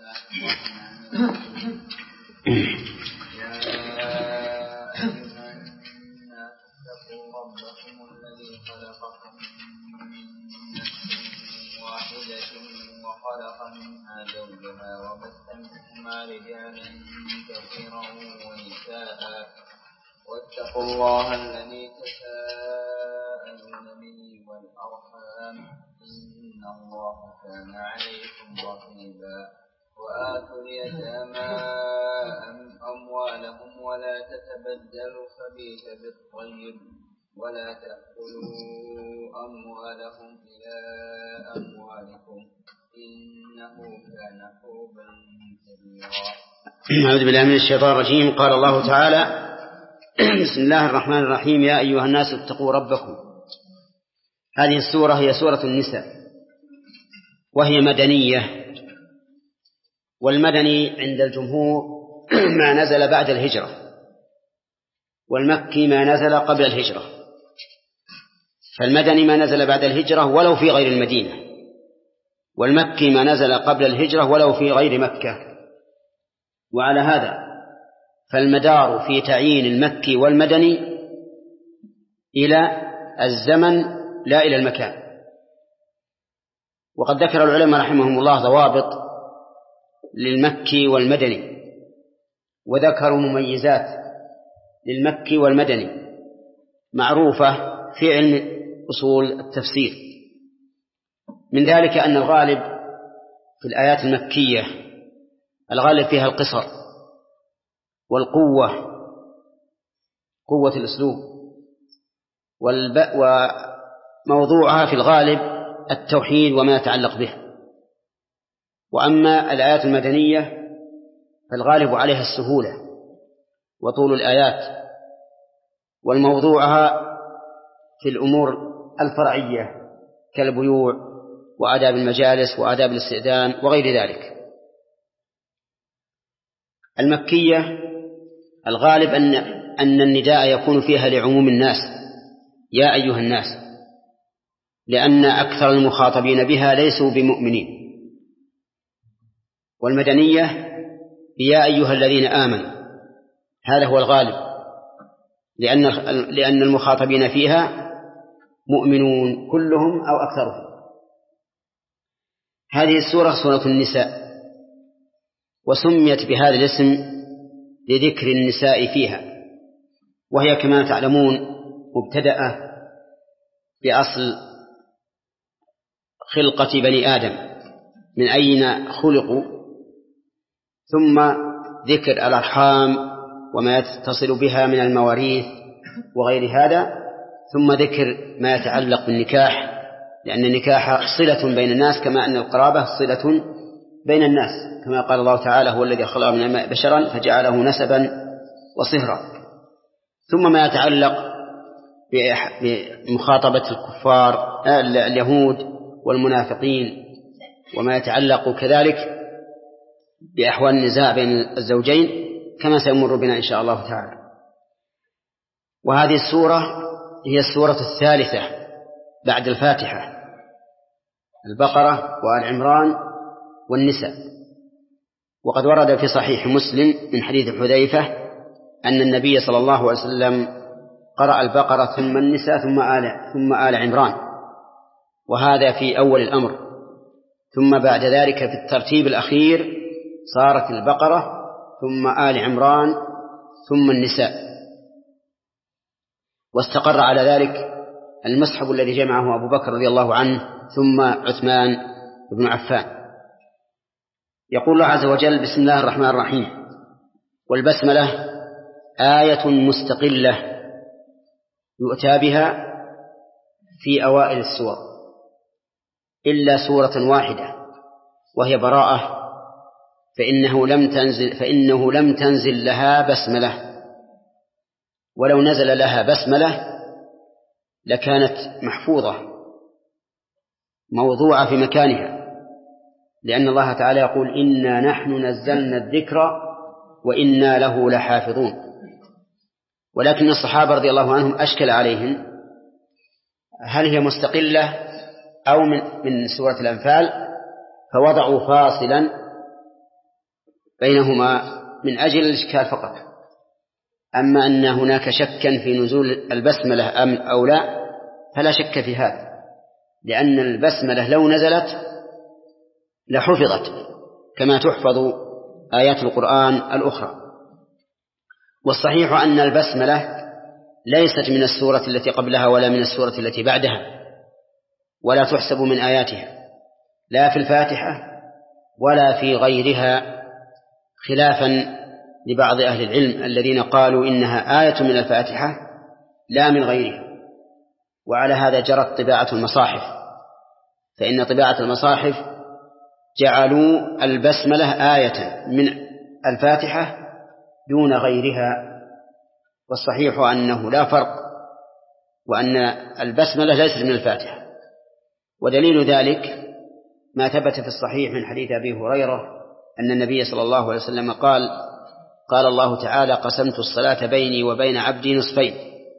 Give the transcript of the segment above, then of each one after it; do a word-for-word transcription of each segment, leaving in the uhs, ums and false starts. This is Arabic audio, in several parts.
يا أيها الناس اتقوا ربكم الذي خلقكم من نفس واحدة وخلق منها زوجها وبث منهما رجالا كثيرا ونساء واتقوا الله الذي تساءلون به والأرحام إن الله كان عليكم رقيبا وآتوا اليتامى أموالهم ولا تتبدلوا الخبيث بالطيب ولا تأكلوا أموالهم إلى أموالكم إنه كان حوبا كبيرا. أعوذ بالله من الشيطان الرجيم. قال الله تعالى: بسم الله الرحمن الرحيم. يا أيها الناس اتقوا ربكم. هذه السورة هي سورة النساء، وهي مدنية، والمدني عند الجمهور ما نزل بعد الهجرة، والمكي ما نزل قبل الهجرة. فالمدني ما نزل بعد الهجرة ولو في غير المدينة، والمكي ما نزل قبل الهجرة ولو في غير مكة. وعلى هذا فالمدار في تعيين المكي والمدني إلى الزمن لا إلى المكان. وقد ذكر العلماء رحمهم الله ضوابط للمكي والمدني، وذكروا مميزات للمكي والمدني معروفة في علم أصول التفسير. من ذلك أن الغالب في الآيات المكية الغالب فيها القصر والقوة، قوة الأسلوب، وموضوعها في الغالب التوحيد وما يتعلق به. وأما الآيات المدنية فالغالب عليها السهولة وطول الآيات، والموضوعها في الأمور الفرعية كالبيوع وآداب المجالس وآداب الاستئذان وغير ذلك. المكية الغالب أن أن النداء يكون فيها لعموم الناس، يا أيها الناس، لأن أكثر المخاطبين بها ليسوا بمؤمنين. والمدنية يا أيها الذين آمنوا، هذا هو الغالب، لأن لأن المخاطبين فيها مؤمنون كلهم أو أكثرهم. هذه السورة سورة النساء، وسميت بهذا الاسم لذكر النساء فيها، وهي كما تعلمون مبتدأة بأصل خلقة بني آدم من أين خلقوا، ثم ذكر الأرحام وما يتصل بها من المواريث وغير هذا، ثم ذكر ما يتعلق بالنكاح، لأن النكاح صلة بين الناس كما أن القرابة صلة بين الناس، كما قال الله تعالى: هو الذي خلق من الماء بشرا فجعله نسبا وصهرا. ثم ما يتعلق بمخاطبة الكفار اليهود والمنافقين، وما يتعلق كذلك بأحوال النزاع بين الزوجين كما سيمر بنا إن شاء الله تعالى. وهذه السورة هي السورة الثالثة بعد الفاتحة، البقرة وآل عمران والنساء. وقد ورد في صحيح مسلم من حديث حذيفة أن النبي صلى الله عليه وسلم قرأ البقرة ثم النساء ثم آل, ثم آل عمران، وهذا في أول الأمر. ثم بعد ذلك في الترتيب الأخير صارت البقرة ثم آل عمران ثم النساء، واستقر على ذلك المصحف الذي جمعه أبو بكر رضي الله عنه ثم عثمان بن عفان. يقول الله عز وجل: بسم الله الرحمن الرحيم. والبسملة آية مستقلة يؤتى بها في أوائل السور إلا سورة واحدة وهي براءة، فإنه لم تنزل, فإنه لم تنزل لها بسملة، ولو نزل لها بسملة لكانت محفوظة موضوعة في مكانها، لأن الله تعالى يقول: إنا نحن نزلنا الذكر وإنا له لحافظون. ولكن الصحابة رضي الله عنهم أشكل عليهم هل هي مستقلة أو من, من سورة الأنفال، فوضعوا فاصلا بينهما من أجل الإشكال فقط. أما أن هناك شكا في نزول البسملة أم أو لا فلا شك في هذا، لأن البسملة لو نزلت لحفظت كما تحفظ آيات القرآن الأخرى. والصحيح أن البسملة ليست من السورة التي قبلها ولا من السورة التي بعدها، ولا تحسب من آياتها لا في الفاتحة ولا في غيرها، خلافا لبعض أهل العلم الذين قالوا إنها آية من الفاتحة لا من غيرها. وعلى هذا جرت طباعة المصاحف، فإن طباعة المصاحف جعلوا البسملة آية من الفاتحة دون غيرها، والصحيح أنه لا فرق، وأن البسملة ليست من الفاتحة. ودليل ذلك ما ثبت في الصحيح من حديث أبي هريرة أن النبي صلى الله عليه وسلم قال: قال الله تعالى: قسمت الصلاة بيني وبين عبدي نصفين،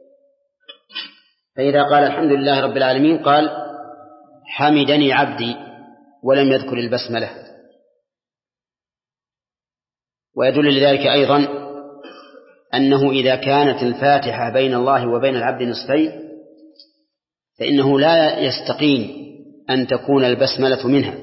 فإذا قال الحمد لله رب العالمين قال: حمدني عبدي، ولم يذكر البسملة. ويدل لذلك أيضا أنه إذا كانت الفاتحة بين الله وبين العبد نصفين فإنه لا يستقيم أن تكون البسملة منها،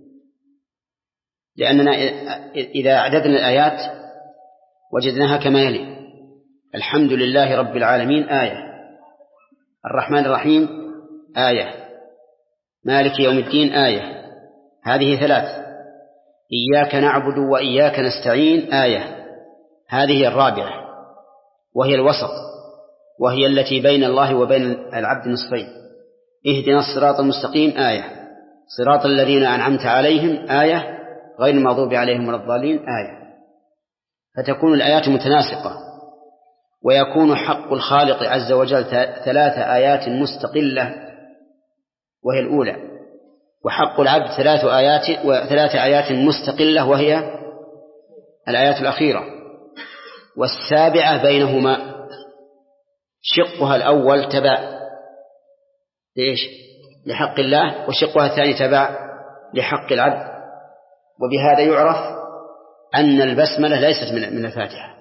لأننا إذا عددنا الآيات وجدناها كما يلي: الحمد لله رب العالمين آية، الرحمن الرحيم آية، مالك يوم الدين آية، هذه ثلاث، إياك نعبد وإياك نستعين آية، هذه الرابعة وهي الوسط، وهي التي بين الله وبين العبد نصفين، اهدنا الصراط المستقيم آية، صراط الذين أنعمت عليهم آية، غير المغضوب عليهم ولا الضالين آية. فتكون الآيات متناسقة، ويكون حق الخالق عز وجل ثلاث آيات مستقلة وهي الأولى، وحق العبد ثلاث آيات وثلاث آيات مستقلة وهي الآيات الأخيرة، والسابعة بينهما شقها الأول تبع ليش؟ لحق الله، وشقها الثاني تبع لحق العبد. وبهذا يعرف أن البسملة ليست من الفاتحة.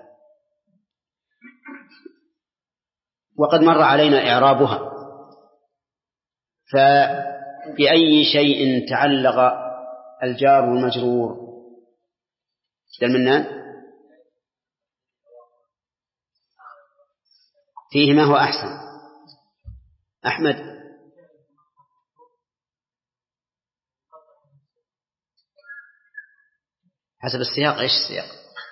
وقد مر علينا إعرابها، فبأي شيء تعلق الجار والمجرور؟ المنان فيه ما هو أحسن. أحمد حسب السياق. إيش السياق؟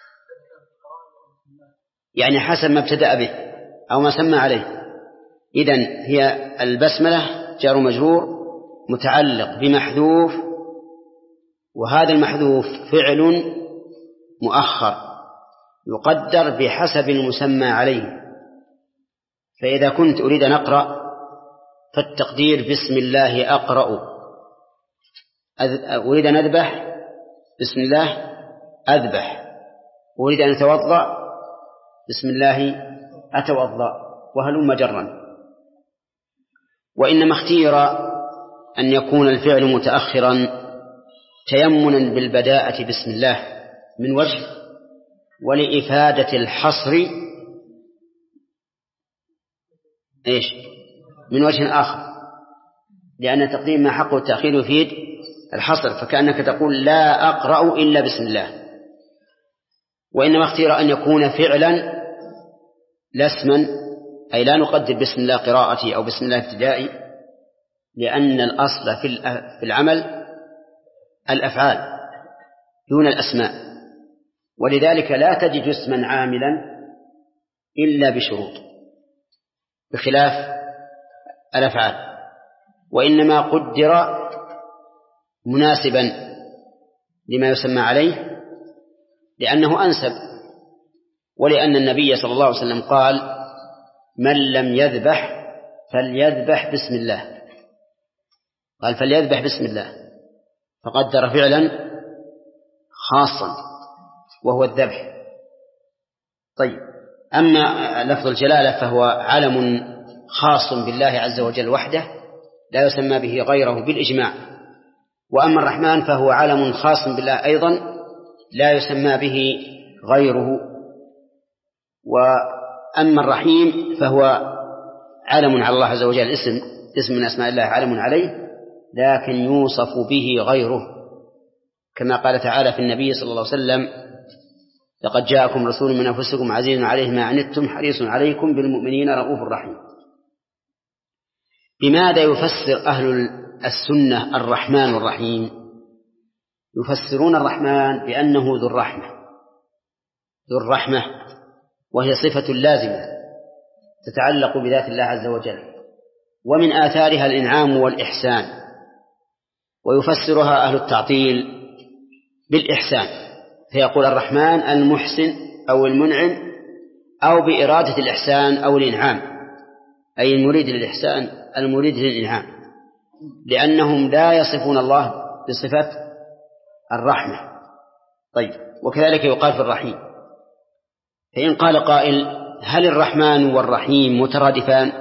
يعني حسب ما ابتدأ به أو ما سمى عليه. إذن هي البسملة جار مجرور متعلق بمحذوف، وهذا المحذوف فعل مؤخر يقدر بحسب المسمى عليه. فإذا كنت أريد أن أقرأ فالتقدير بسم الله أقرأ، أريد أن أذبح بسم الله أذبح، أريد أن أتوضأ بسم الله أتوضأ، وهلم جرا. وإنما اختير أن يكون الفعل متأخرا تيمنا بالبداءة بسم الله من وجه، ولإفادة الحصر إيش من وجه آخر، لأن تقديم ما حقه التأخير يفيد الحصر، فكأنك تقول لا أقرأ إلا بسم الله. وإنما اختير أن يكون فعلا لا اسما، أي لا نقدر بسم الله قراءتي أو بسم الله ابتدائي، لأن الأصل في العمل الأفعال دون الأسماء، ولذلك لا تجد اسما عاملا إلا بشروط بخلاف الأفعال، وإنما قدر مناسبا لما يسمى عليه لأنه أنسب، ولأن النبي صلى الله عليه وسلم قال: من لم يذبح فليذبح بسم الله، قال فليذبح بسم الله، فقدر فعلا خاصا وهو الذبح. طيب، أما لفظ الجلالة فهو علم خاص بالله عز وجل وحده لا يسمى به غيره بالإجماع، وأما الرحمن فهو علم خاص بالله أيضا لا يسمى به غيره. وأما الرحيم فهو علم على الله عز وجل، اسم اسم من أسماء الله علم عليه، لكن يوصف به غيره، كما قال تعالى في النبي صلى الله عليه وسلم: لقد جاءكم رسول من أنفسكم عزيز عليه ما عنتم حريص عليكم بالمؤمنين رؤوف رحيم. بماذا يفسر أهل السنة الرحمن الرحيم؟ يفسرون الرحمن بأنه ذو الرحمة، ذو الرحمة، وهي صفة لازمة تتعلق بذات الله عز وجل، ومن آثارها الإنعام والإحسان. ويفسرها أهل التعطيل بالإحسان، فيقول الرحمن المحسن أو المنعم، أو بإرادة الإحسان أو الإنعام، أي المريد للإحسان المريد للإنعام، لأنهم لا يصفون الله بصفة الرحمة. طيب، وكذلك يقال في الرحيم. فإن قال قائل: هل الرحمن والرحيم مترادفان؟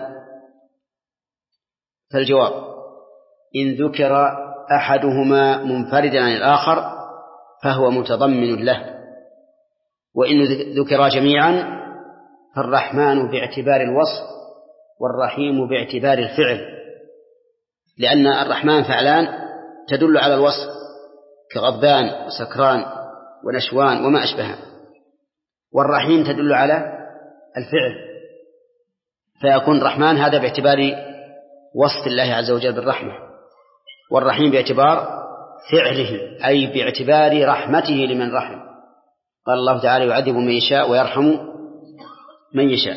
فالجواب: إن ذكر أحدهما منفردا عن الآخر فهو متضمن له، وإن ذكر جميعا فالرحمن باعتبار الوصف والرحيم باعتبار الفعل، لأن الرحمن فعلان تدل على الوصف كغضبان وسكران ونشوان وما أشبهها، والرحيم تدل على الفعل، فيكون الرحمن هذا باعتبار وصف الله عز وجل بالرحمة، والرحيم باعتبار فعله أي باعتبار رحمته لمن رحم. قال الله تعالى: يعذب من يشاء ويرحم من يشاء.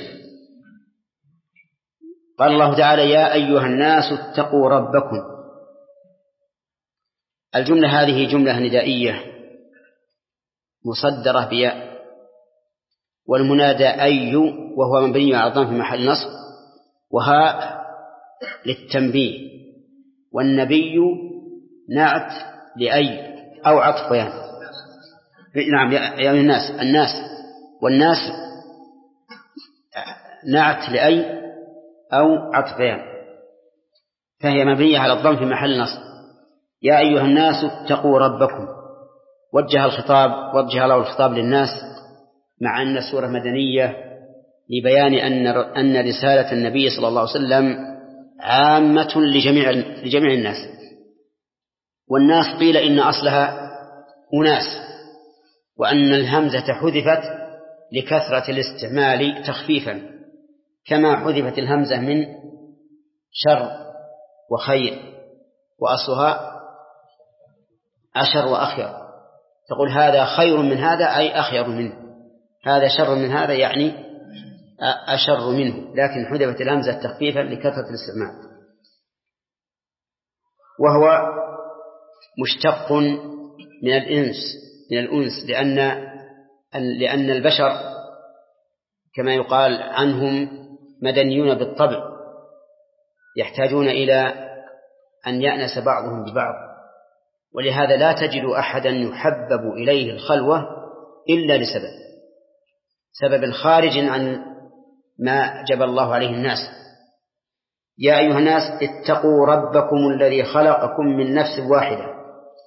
قال الله تعالى: يا أيها الناس اتقوا ربكم. الجملة هذه جملة ندائية مصدرة بياء، والمنادى أي وهو مبني على الضم في محل نصب، وهاء للتنبيه، والنبي نعت لأي أو عطف بيان. نعم، يا الناس، الناس والناس نعت لأي أو عطف بيان، فهي مبنية على الضم في محل نصب. يا أيها الناس اتقوا ربكم، وجه الخطاب وجه له الخطاب للناس، مع أن السورة مدنية، لبيان أن أن رسالة النبي صلى الله عليه وسلم عامة لجميع لجميع الناس. والناس قيل إن أصلها أناس، وأن الهمزة حذفت لكثرة الاستعمال تخفيفا، كما حذفت الهمزة من شر وخير، وأصلها أشر وأخير، تقول هذا خير من هذا أي أخير منه، هذا شر من هذا يعني أشر منه، لكن حذفت الهمزة تخفيفا لكثرة الاستعمال. وهو مشتق من الإنس من الأنس لأن لأن البشر كما يقال عنهم مدنيون بالطبع، يحتاجون إلى أن يأنس بعضهم ببعض، ولهذا لا تجد أحدا يحبب إليه الخلوة إلا لسبب سبب خارج عن ما جبل الله عليه الناس. يا أيها الناس اتقوا ربكم الذي خلقكم من نفس واحدة.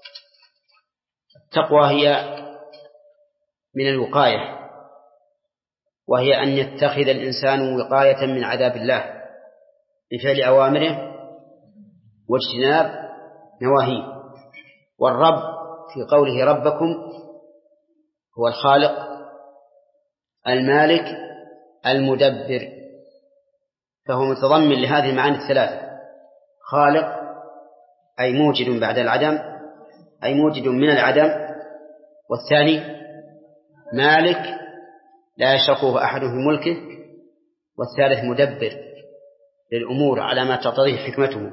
التقوى هي من الوقاية، وهي أن يتخذ الإنسان وقاية من عذاب الله بفعل أوامره واجتناب نواهيه. والرب في قوله ربكم هو الخالق المالك المدبر، فهو متضمن لهذه المعاني الثلاثة: خالق أي موجد بعد العدم أي موجد من العدم، والثاني مالك لا يشركه أحد في ملكه، والثالث مدبر للأمور على ما تقتضيه حكمته.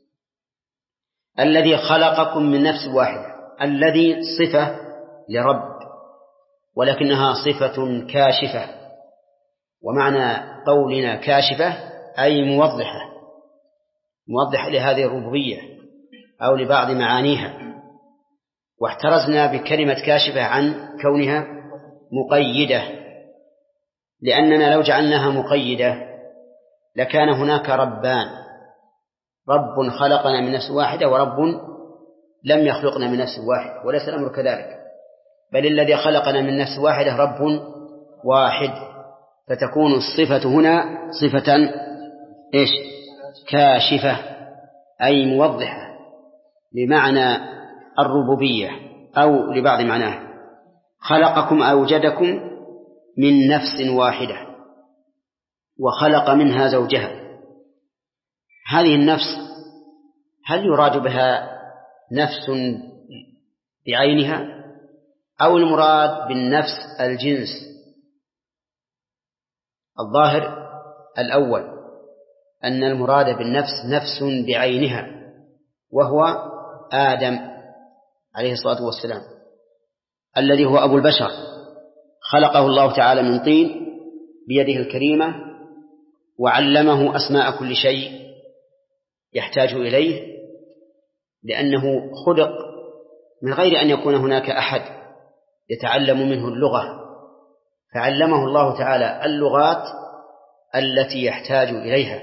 الذي خلقكم من نفس واحدة، الذي صفة لرب ولكنها صفة كاشفة، ومعنى قولنا كاشفة أي موضحة موضحة لهذه الربوبية أو لبعض معانيها، واحترزنا بكلمة كاشفة عن كونها مقيدة، لأننا لو جعلناها مقيدة لكان هناك ربان: رب خلقنا من نفس واحدة ورب لم يخلقنا من نفس واحدة، وليس الأمر كذلك. بل الذي خلقنا من نفس واحدة رب واحد، فتكون الصفة هنا صفة إيش؟ كاشفة، أي موضحة لمعنى الربوبية أو لبعض معناه. خلقكم أوجدكم من نفس واحدة وخلق منها زوجها. هذه النفس هل يراد بها نفس بعينها أو المراد بالنفس الجنس؟ الظاهر الأول، أن المراد بالنفس نفس بعينها وهو آدم عليه الصلاة والسلام الذي هو أبو البشر، خلقه الله تعالى من طين بيده الكريمة وعلمه أسماء كل شيء يحتاج إليه، لأنه خلق من غير أن يكون هناك أحد يتعلم منه اللغة، فعلمه الله تعالى اللغات التي يحتاج إليها.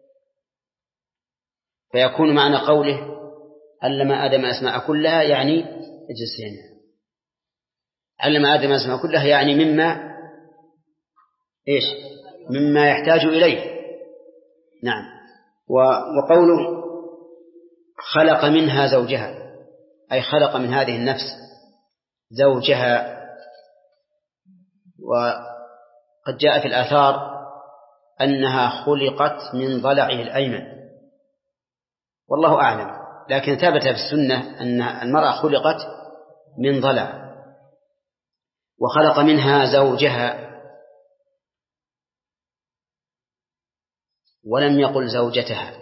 فيكون معنى قوله علم آدم أسماء كلها يعني جنسين، علم آدم أسماء كلها يعني مما إيش؟ مما يحتاج إليه. نعم. وقوله خلق منها زوجها أي خلق من هذه النفس زوجها. وقد جاء في الآثار أنها خلقت من ضلعه الأيمن، والله أعلم، لكن ثبت في السنة أن المرأة خلقت من ضلع. وخلق منها زوجها ولم يقل زوجتها،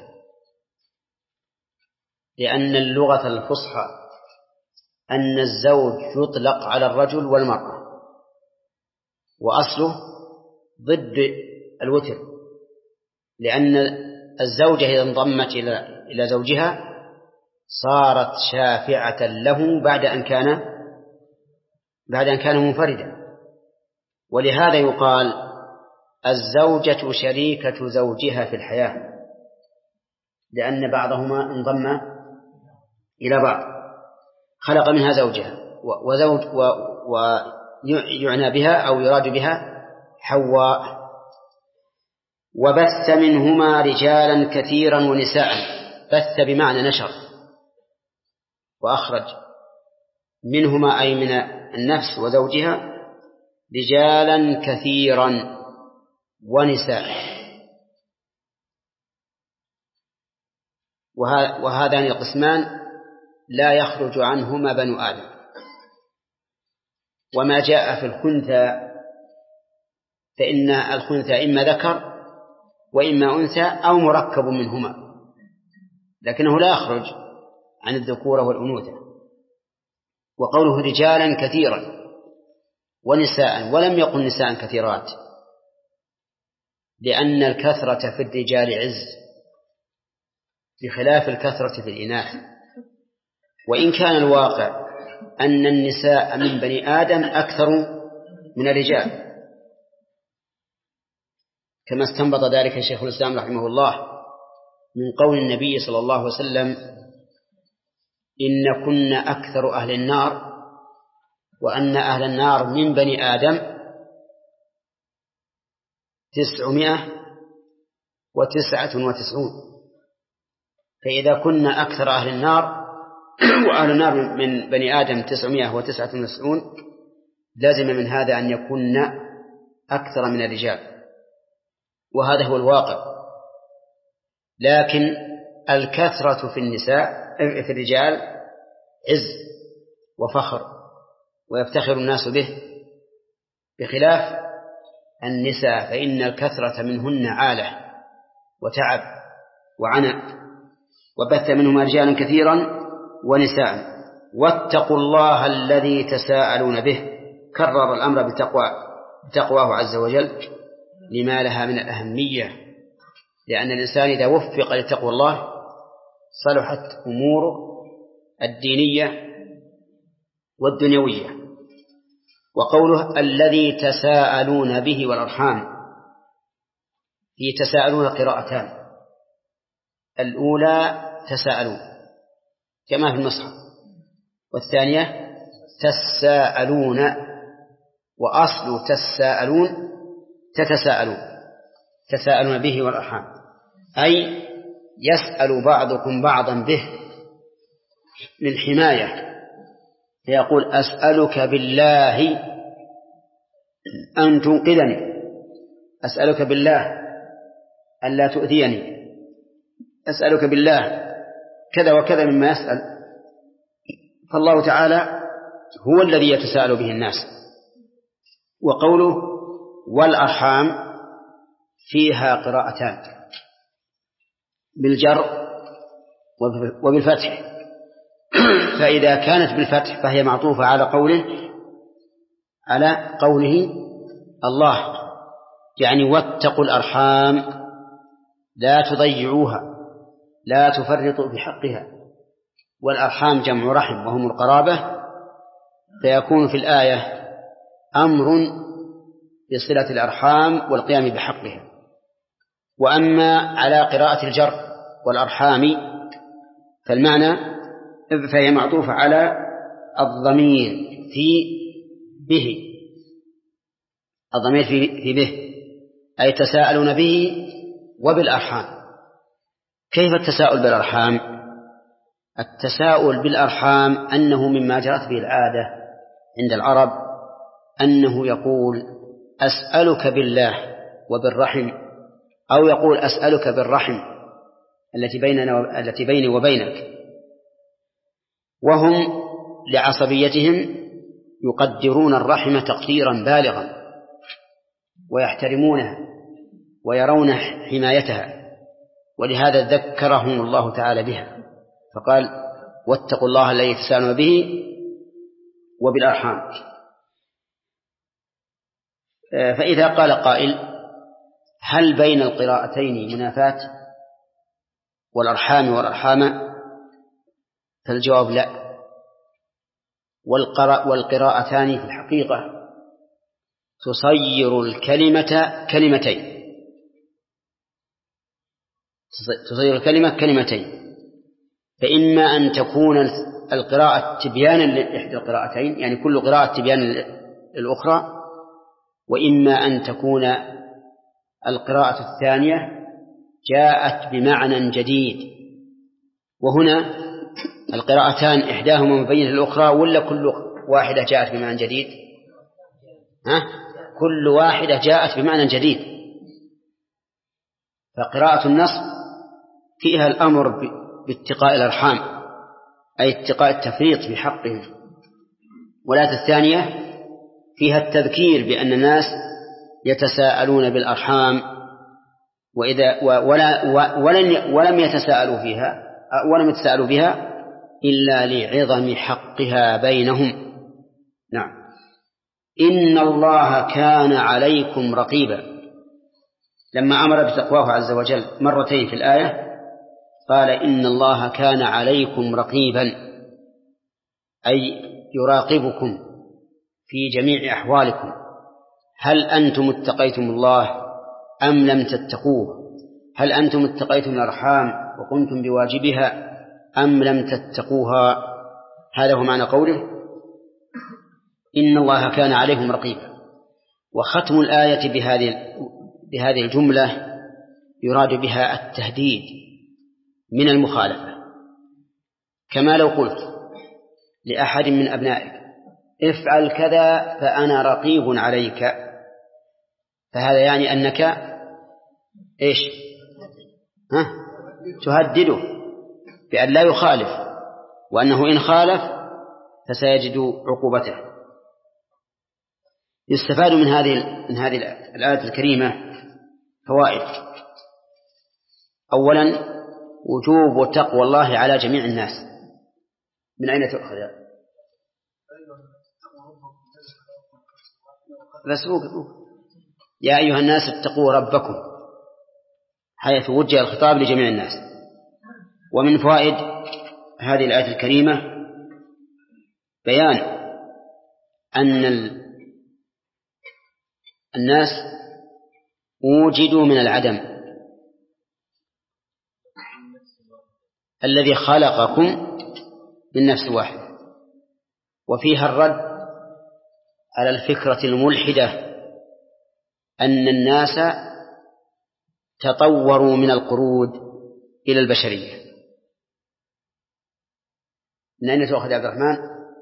لأن اللغة الفصحى أن الزوج يطلق على الرجل والمرأة، وأصله ضد الوتر، لأن الزوجة إذا انضمت إلى زوجها صارت شافعة له بعد أن كان بعد أن كان منفردا. ولهذا يقال الزوجة شريكة زوجها في الحياة، لأن بعضهما انضم إلى بعض. خلق منها زوجها وزوج ويعنى بها أو يراد بها حواء. وبث منهما رجالا كثيرا ونساء. بث بمعنى نشر، وأخرج منهما أي من النفس وزوجها رجالا كثيرا ونساء. وهذان القسمان لا يخرج عنهما بنو آدم. وما جاء في الخنثى فإن الخنثى إما ذكر وإما أنثى أو مركب منهما، لكنه لا يخرج عن الذكورة والأنوثة. وقوله رجالا كثيرا ونساء، ولم يقل نساء كثيرات، لأن الكثرة في الرجال عز بخلاف الكثرة في الإناث. وإن كان الواقع أن النساء من بني آدم أكثر من الرجال، كما استنبط ذلك شيخ الإسلام رحمه الله من قول النبي صلى الله عليه وسلم إن كن أكثر أهل النار، وأن أهل النار من بني آدم تسعمائة وتسعة وتسعون. فإذا كنا أكثر أهل النار وأهل النار من بني آدم تسعمائة وتسعة وتسعون، لازم من هذا أن يكون أكثر من الرجال، وهذا هو الواقع. لكن الكثرة في النساء في الرجال عز وفخر ويفتخر الناس به، بخلاف النساء فإن الكثرة منهن عالة وتعب وعناء. وبث منهما رجالا كثيرا ونساء واتقوا الله الذي تساءلون به. كرر الأمر بتقوى بتقواه عز وجل لما لها من الأهمية، لأن الإنسان إذا وفق لتقوى الله صلحت أموره الدينية والدنيوية. وقوله الذي تساءلون به والأرحام، في تساءلون قراءتان، الأولى تساءلون كما في المصحف، والثانية تساءلون، وأصل تساءلون تتساءلون، تساءلون به والأرحام، أي يسأل بعضكم بعضا به للحماية، فيقول أسألك بالله أن تنقذني، أسألك بالله أن لا تؤذيني، أسألك بالله كذا وكذا مما يسأل. فالله تعالى هو الذي يتساءل به الناس. وقوله والأرحام فيها قراءتان، بالجر وبالفتح، فإذا كانت بالفتح فهي معطوفة على قوله على قوله الله، يعني واتقوا الأرحام لا تضيعوها لا تفرطوا بحقها، والأرحام جمع رحم وهم القرابة، فيكون في الآية أمر بصلة الأرحام والقيام بحقها. وأما على قراءة الجر والأرحام فالمعنى فهي معطوفة على الضمير في به، الضمير في به، أي تساءلون به وبالأرحام. كيف التساؤل بالأرحام؟ التساؤل بالأرحام أنه مما جرت به العادة عند العرب أنه يقول أسألك بالله وبالرحم، أو يقول أسألك بالرحم التي بيننا التي بيني وبينك، وهم لعصبيتهم يقدرون الرحم تقديرا بالغا ويحترمونها ويرون حمايتها، ولهذا ذكرهم الله تعالى بها فقال واتقوا الله الذي تساءلون به وبالأرحام. فإذا قال قائل هل بين القراءتين منافاة والأرحام والأرحام؟ فالجواب لا، والقراءتان في الحقيقة تصير الكلمة كلمتين، تصير الكلمة كلمتين، فإما أن تكون القراءة تبيانا لإحدى القراءتين، يعني كل قراءة تبيانا للأخرى، وإما أن تكون القراءة الثانية جاءت بمعنى جديد. وهنا القراءتان إحداهما مبينة للأخرى ولا كل واحدة جاءت بمعنى جديد؟ ها؟ كل واحدة جاءت بمعنى جديد. فقراءة النص فيها الأمر باتقاء الأرحام أي اتقاء التفريط في حقهم، والآية الثانية فيها التذكير بأن الناس يتساءلون بالأرحام، وإذا ولا ولن ولم يتساءلوا فيها ولم يتساءلوا بها إلا لعظم حقها بينهم. نعم. إن الله كان عليكم رقيبا، لما أمر بتقواه عز وجل مرتين في الآية قال إن الله كان عليكم رقيبا، أي يراقبكم في جميع أحوالكم، هل أنتم اتقيتم الله أم لم تتقوه؟ هل أنتم اتقيتم الأرحام وقمتم بواجبها أم لم تتقوها؟ هذا هو معنى قوله إن الله كان عليكم رقيبا. وختم الآية بهذه بهذه الجملة يراد بها التهديد من المخالفة، كما لو قلت لأحد من أبنائك افعل كذا فأنا رقيب عليك، فهذا يعني أنك إيش؟ ها؟ تهدده بأن لا يخالف، وأنه إن خالف فسيجد عقوبته. يستفاد من هذه من هذه الآية الكريمة فوائد. أولا وجوب وتقوى الله على جميع الناس. من أين تؤخذ؟ بس يا أيها الناس اتقوا ربكم، حيث وجه الخطاب لجميع الناس. ومن فوائد هذه الآية الكريمة بيان أن الناس وجدوا من العدم، الذي خلقكم من نفس واحدة وفيها الرد على الفكرة الملحدة أن الناس تطوروا من القرود إلى البشرية. من أين تأخذ يا عبد الرحمن؟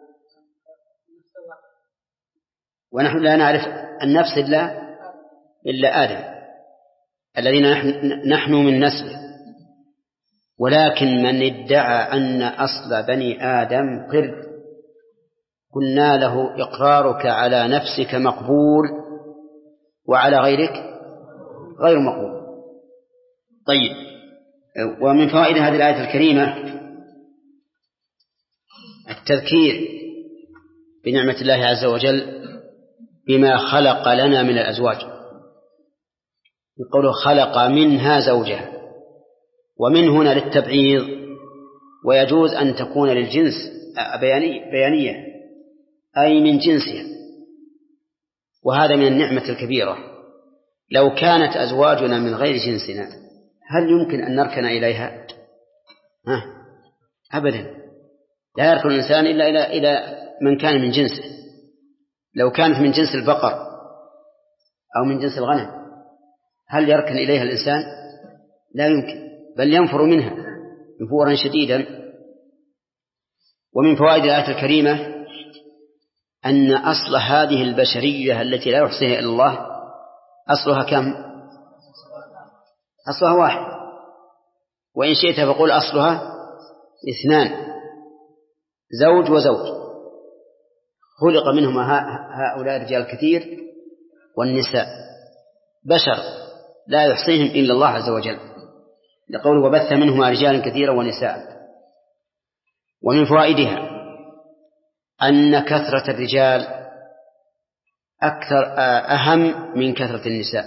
ونحن لا نعرف النفس إلا إلا آدم الذين نحن من نسله، ولكن من ادعى أن أصل بني آدم قرد قلنا له إقرارك على نفسك مقبول وعلى غيرك غير مقبول. طيب، ومن فوائد هذه الآية الكريمة التذكير بنعمة الله عز وجل بما خلق لنا من الأزواج، يقول خلق منها زوجها، ومن هنا للتبعيض، ويجوز أن تكون للجنس بيانية أي من جنسها، وهذا من النعمة الكبيرة. لو كانت أزواجنا من غير جنسنا هل يمكن أن نركن إليها؟ ها؟ أبدا، لا يركن الإنسان إلا إلى إلى من كان من جنسه. لو كانت من جنس البقر أو من جنس الغنم هل يركن إليها الإنسان؟ لا يمكن، بل ينفر منها نفورا شديدا. ومن فوائد الآية الكريمة أن أصل هذه البشرية التي لا يحصيها إلا الله أصلها كم؟ أصلها واحد، وإن شئت فقول أصلها اثنان، زوج وزوج، خلق منهما هؤلاء الرجال كثير والنساء بشر لا يحصيهم إلا الله عز وجل، لقوله وبث منهما رجالا كثيرا ونساء. ومن فوائدها أن كثرة الرجال أكثر أهم من كثرة النساء،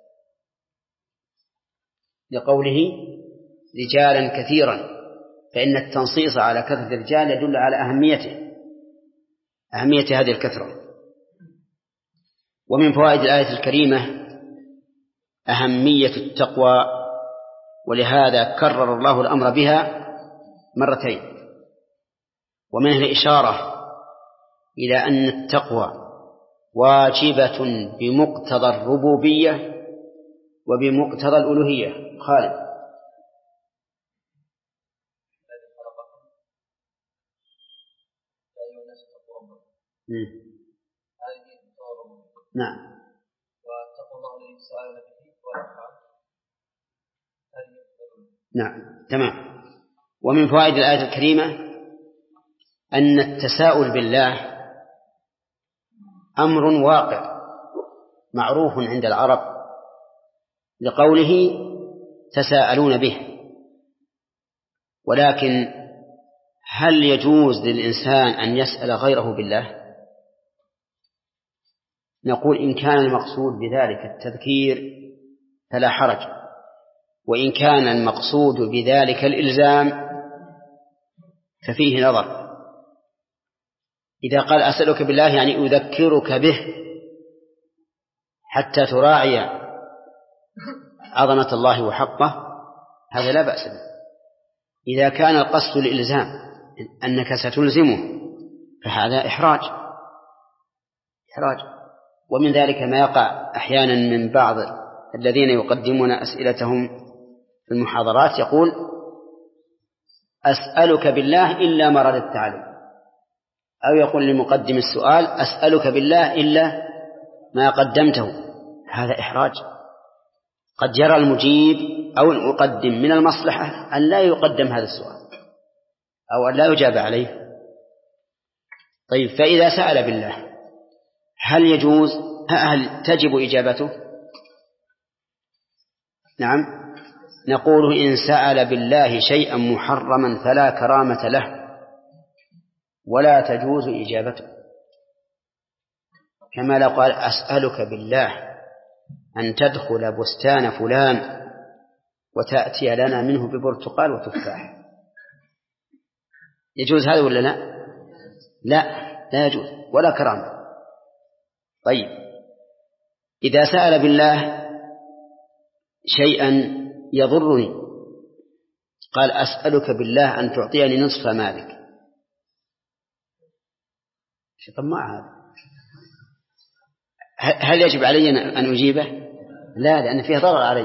لقوله رجالا كثيرا، فإن التنصيص على كثرة الرجال يدل على أهميته أهمية هذه الكثرة. ومن فوائد الآية الكريمة أهمية التقوى، ولهذا كرر الله الأمر بها مرتين. ومنه الإشارة إلى أن التقوى واجبة بمقتضى الربوبية وبمقتضى الألوهية. خالد. نعم. نعم تمام. ومن فوائد الآية الكريمة أن التساؤل بالله أمر واقع معروف عند العرب، لقوله تساءلون به. ولكن هل يجوز للإنسان أن يسأل غيره بالله؟ نقول إن كان المقصود بذلك التذكير فلا حرج، وإن كان المقصود بذلك الإلزام ففيه نظر. إذا قال أسألك بالله يعني أذكرك به حتى تراعي عظمة الله وحقه، هذا لا بأس به. إذا كان القصد الإلزام أنك ستلزمه فهذا إحراج إحراج ومن ذلك ما يقع أحيانا من بعض الذين يقدمون أسئلتهم في المحاضرات، يقول أسألك بالله إلا ما رددت عليه، أو يقول لمقدم السؤال أسألك بالله إلا ما قدمته. هذا إحراج. قد يرى المجيب أو المقدم من المصلحة أن لا يقدم هذا السؤال أو أن لا يجاب عليه. طيب، فإذا سأل بالله هل يجوز هل تجب إجابته؟ نعم، نقول إن سأل بالله شيئا محرما فلا كرامة له ولا تجوز إجابته، كما لو قال أسألك بالله أن تدخل بستان فلان وتأتي لنا منه ببرتقال وتفاح، يجوز هذا ولا لا؟ لا لا يجوز ولا كرامة. طيب، إذا سأل بالله شيئا يضرني قال أسألك بالله أن تعطيني نصف مالك، شو طماع هذا؟ هل يجب علي أن أجيبه؟ لا، لأن فيه ضرر علي.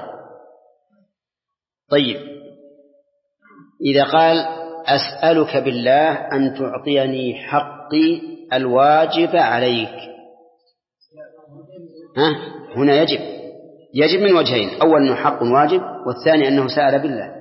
طيب، إذا قال أسألك بالله أن تعطيني حقي الواجب عليك، ها؟ هنا يجب يجب من وجهين: أول أنه حق واجب، والثاني أنه سأل بالله.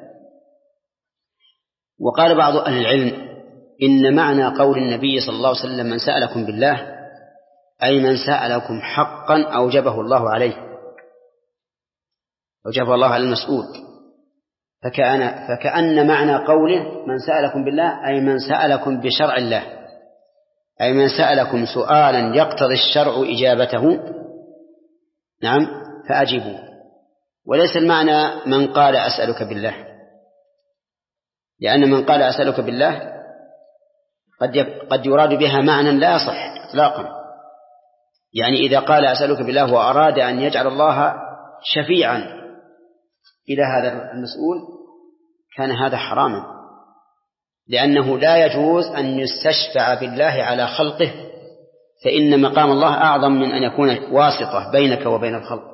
وقال بعض أهل العلم إن معنى قول النبي صلى الله عليه وسلم من سألكم بالله أي من سألكم حقا أوجبه الله عليه، أوجبه الله على المسؤول. فكأن, فكأن معنى قوله من سألكم بالله أي من سألكم بشرع الله، أي من سألكم سؤالا يقتضي الشرع إجابته، نعم، فأجيبوا. وليس المعنى من قال أسألك بالله، لأن من قال أسألك بالله قد قد يراد بها معنى لا يصح إطلاقا. يعني إذا قال أسألك بالله وأراد أن يجعل الله شفيعا إلى هذا المسؤول كان هذا حراما، لأنه لا يجوز أن يستشفع بالله على خلقه، فإن مقام الله أعظم من أن يكون واسطة بينك وبين الخلق.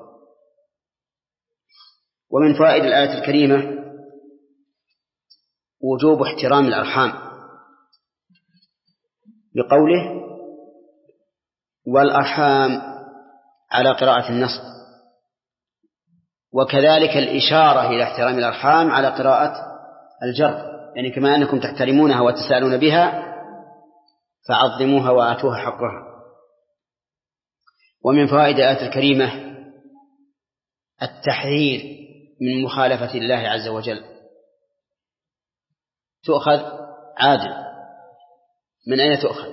ومن فوائد الآية الكريمة وجوب احترام الأرحام بقوله والأرحام على قراءة النصب، وكذلك الإشارة إلى احترام الأرحام على قراءة الجر، يعني كما أنكم تحترمونها وتسألون بها فعظموها وآتوها حقها. ومن فوائد الآية الكريمة التحذير من مخالفة الله عز وجل. تؤخذ عادل من أين تؤخذ؟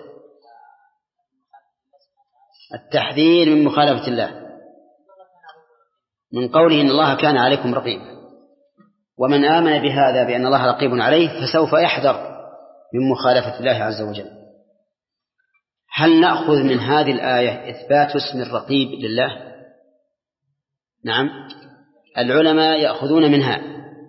التحذير من مخالفة الله من قوله إن الله كان عليكم رقيبا، ومن آمن بهذا بأن الله رقيب عليه فسوف يحذر من مخالفة الله عز وجل. هل نأخذ من هذه الآية إثبات اسم الرقيب لله؟ نعم، العلماء يأخذون منها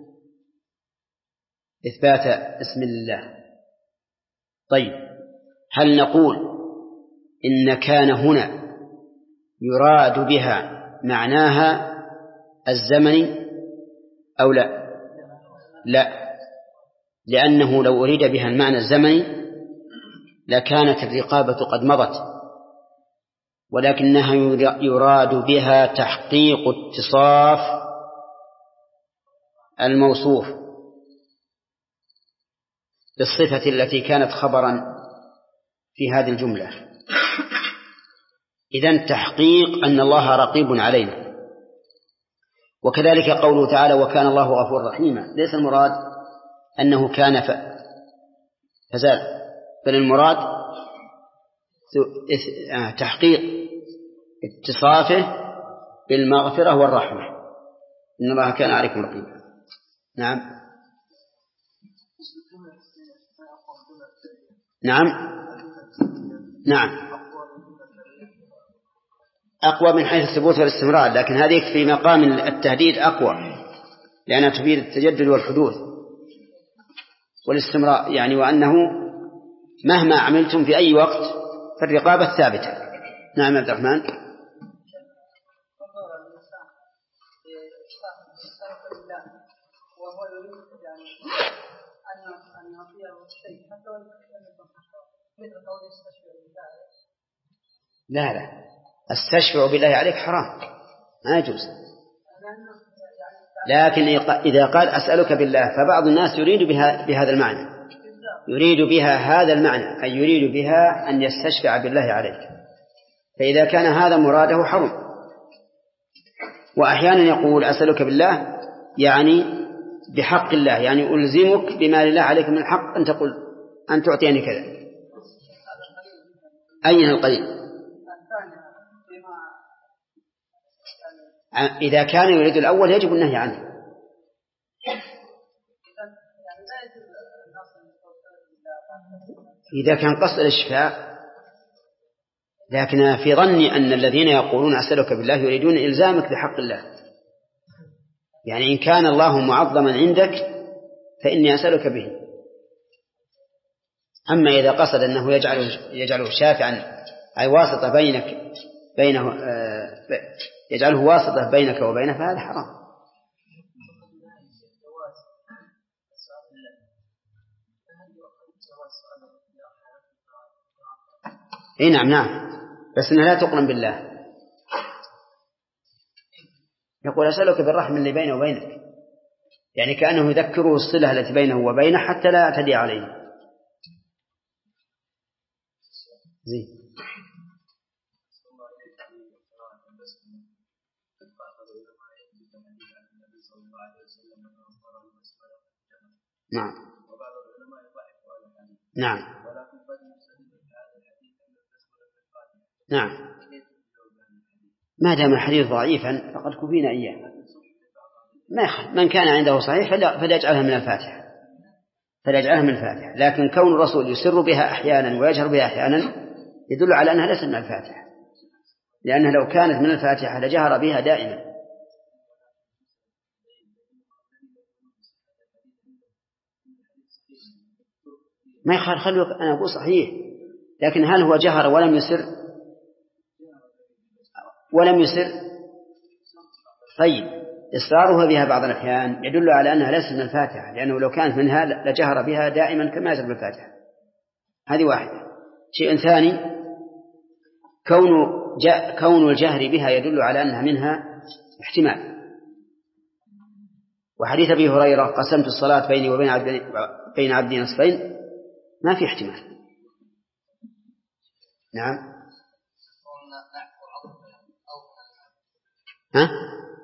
إثبات اسم الله. طيب، هل نقول إن كان هنا يراد بها معناها الزمني أو لا؟ لا، لأنه لو أريد بها المعنى الزمني لكانت الرقابة قد مضت، ولكنها يراد بها تحقيق اتصاف الموصوف بالصفة التي كانت خبرا في هذه الجملة. إذن تحقيق أن الله رقيب علينا. وكذلك قوله تعالى وكان الله غفورا رحيما، ليس المراد أنه كان فزال، بل المراد تحقيق اتصافه بالمغفرة والرحمة، إن الله كان عليكم رقيبا. نعم نعم نعم أقوى من حيث الثبوت والاستمرار، لكن هذه في مقام التهديد أقوى لأنها تفيد التجدد والحدوث والاستمرار، يعني وأنه مهما عملتم في أي وقت فالرقابة ثابتة. نعم عبد الرحمن. لا لا، استشفع بالله عليك حرام، ما يجوز. لكن إذا قال أسألك بالله فبعض الناس يريد بها بهذا المعنى، يريد بها هذا المعنى، أي يريد بها أن يستشفع بالله عليك، فإذا كان هذا مراده حرم. وأحيانا يقول أسألك بالله يعني بحق الله، يعني ألزمك بما لله عليك من الحق أن تقول أن تعطيني كذا. أين القليل؟ إذا كان يريد الأول يجب النهي عنه. إذا كان قصد الإشفاع، لكن في ظني أن الذين يقولون أسألك بالله يريدون إلزامك بحق الله، يعني إن كان الله معظما عندك فإني أسألك به. أما إذا قصد أنه يجعله, يجعله شافعا أي واسطة بينك بينه يجعله واسطة بينك وبينه فهذا حرام. إيه نعم نعم، بس إنها لا تقرن بالله. يقول أسألك بالرحم اللي بينه وبينك، يعني كأنه يذكره الصلة التي بينه وبينه حتى لا يعتدي عليه. زي نعم نعم نعم، ما دام الحديث ضعيفا فقد كفينا إياه. من كان عنده صحيح فليجعلها من الفاتحة فليجعلها من الفاتحة، لكن كون الرسول يسر بها أحيانا ويجهر بها أحيانا يدل على أنها ليست من الفاتحة، لأنها لو كانت من الفاتحة لجهر بها دائما. ما يخال خلوك، أنا أقول صحيح، لكن هل هو جهر ولم يسر ولم يسر طيب إصراره بها بعض الأحيان يدل على أنها ليست من الفاتحة، لأنه لو كانت منها لجهر بها دائما كما يجهر بالفاتحة. هذه واحدة. شيء ثاني، كون, كون الجهر بها يدل على أنها منها احتمال، وحديث أبي هريرة قسمت الصلاة بيني وبين عبدي, بين عبدي نصفين ما في احتمال. نعم ها؟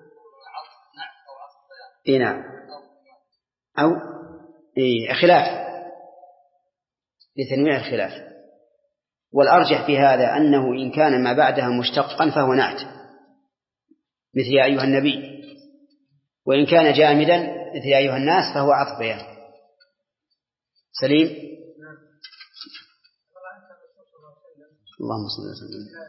إيه نعم أو إيه خلاف لتنويع الخلاف، والأرجح في هذا أنه إن كان ما بعدها مشتقا فهو نعت مثل يا أيها النبي، وإن كان جامدا مثل يا أيها الناس فهو عطف بيان. سليم. اللهم صل وسلم.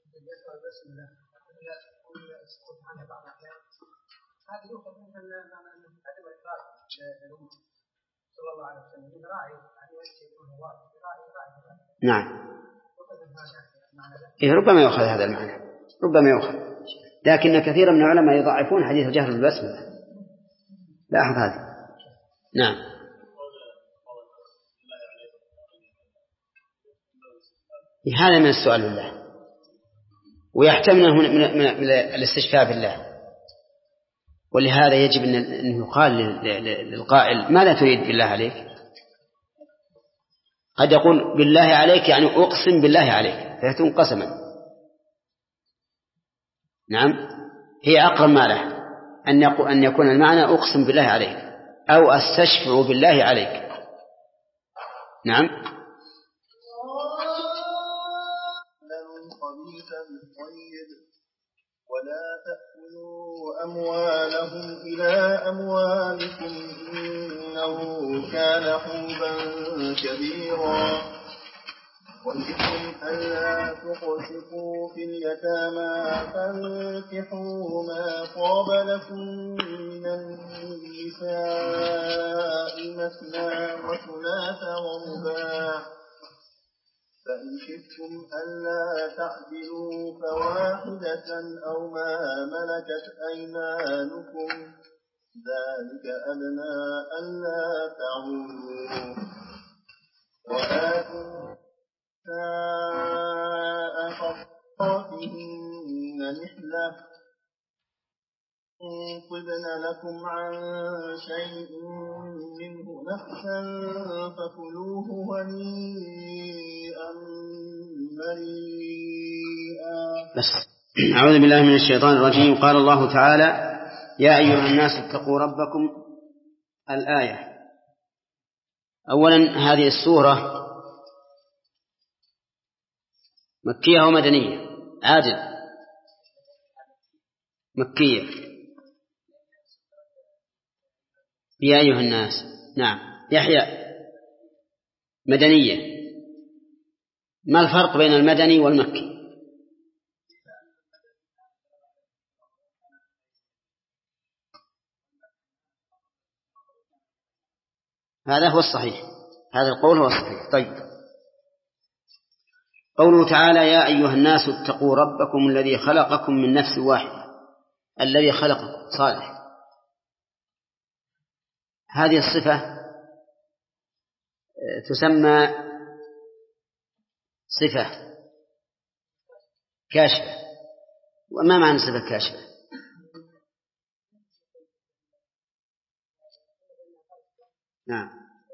نعم إيه ربما يؤخذ هذا المعنى، ربما يؤخذ، لكن كثيرا من العلماء يضعفون حديث الجهر بالبسملة. لاحظ هذا. نعم هذا من السؤال بالله، ويحتمل من, من, من الاستشفاء بالله، ولهذا يجب أن يقال للقائل ماذا تريد بالله عليك؟ قد يقول بالله عليك يعني أقسم بالله عليك فيكون قسما. نعم هي أقرب ما له أن يكون المعنى أقسم بالله عليك أو أستشفع بالله عليك. نعم ولا تأكلوا أموالهم إلى أموالكم إنه كان حوبا كبيرا وإذن ألا تقسطوا في اليتامى فانكحوا ما طاب لكم من النساء مثنى وثلاث ورباع فإن خفتم ألا تعدلوا فواحدة أو ما ملكت أيمانكم ذلك أدنى ألا تعولوا وآتوا النساء حقاتهن نحلة إن طبن لكم عن شيء منه نفسا فكلوه هنيئا مريئا. بس أعوذ بالله من الشيطان الرجيم. قال الله تعالى يا أيها الناس اتقوا ربكم. الآية. أولا هذه السورة مكية ومدنية؟ عادل مكية. يا أيها الناس نعم. يحيى مدنية. ما الفرق بين المدني والمكي؟ هذا هو الصحيح هذا القول هو الصحيح. طيب، قوله تعالى: يا أيها الناس اتقوا ربكم الذي خلقكم من نفس واحدة. الذي خلقكم صالح، هذه الصفة تسمى صفة كاشفة. وما معنى صفة كاشفة؟ نعم.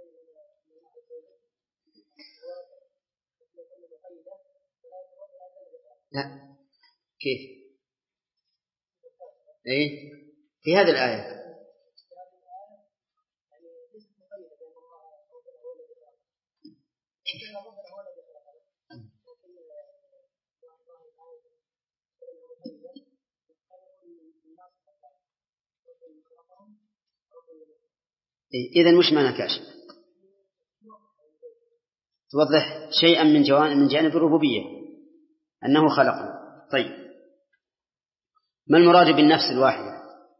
لا، كيف؟ إيه؟ في هذه الآية إيه؟ إذن وش معنى كاشف؟ توضح شيئا من جوانب من جانب الربوبية أنه خلقنا. طيب، ما المراد بالنفس الواحدة؟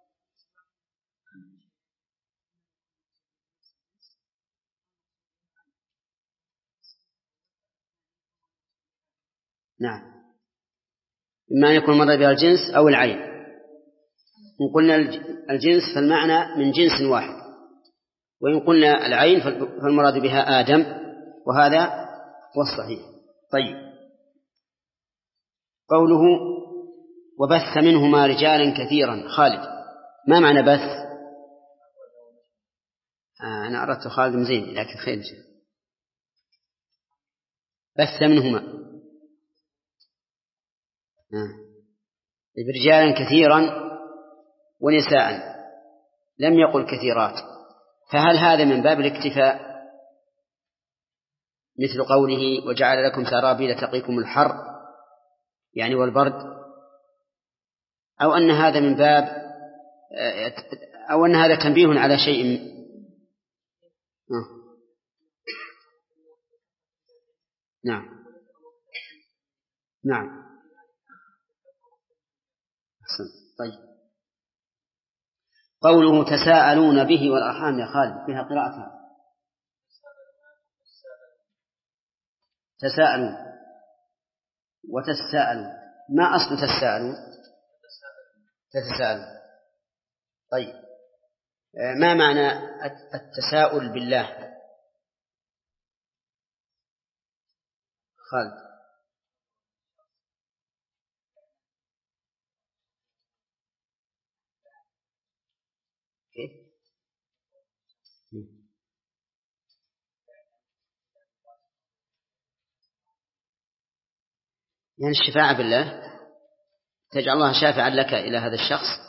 نعم، إما أن يكون مراد بها الجنس أو العين. إن قلنا الجنس فالمعنى من جنس واحد، وإن قلنا العين فالمراد بها آدم، وهذا هو الصحيح. طيب، قوله: وبث منهما رجالا كثيرا. خالد، ما معنى بث؟ آه أنا أردت خالد مزين، لكن خير. بث منهما آه. رجالا كثيرا ونساء، لم يقل كثيرات، فهل هذا من باب الاكتفاء مثل قوله: وجعل لكم سرابيل تقيكم الحر يعني والبرد، أو أن هذا من باب أو أن هذا تنبيه على شيء؟ آه. نعم نعم أحسن. طيب، قوله: تساءلون به والأرحام. يا خالد، فيها قراءتها تساءلون وتساءلون. ما أصل تساءلون؟ تتساءلون. طيب، ما معنى التساؤل بالله؟ خالد. كيف؟ يعني الشفاعة بالله، تجعل الله شافعا لك إلى هذا الشخص.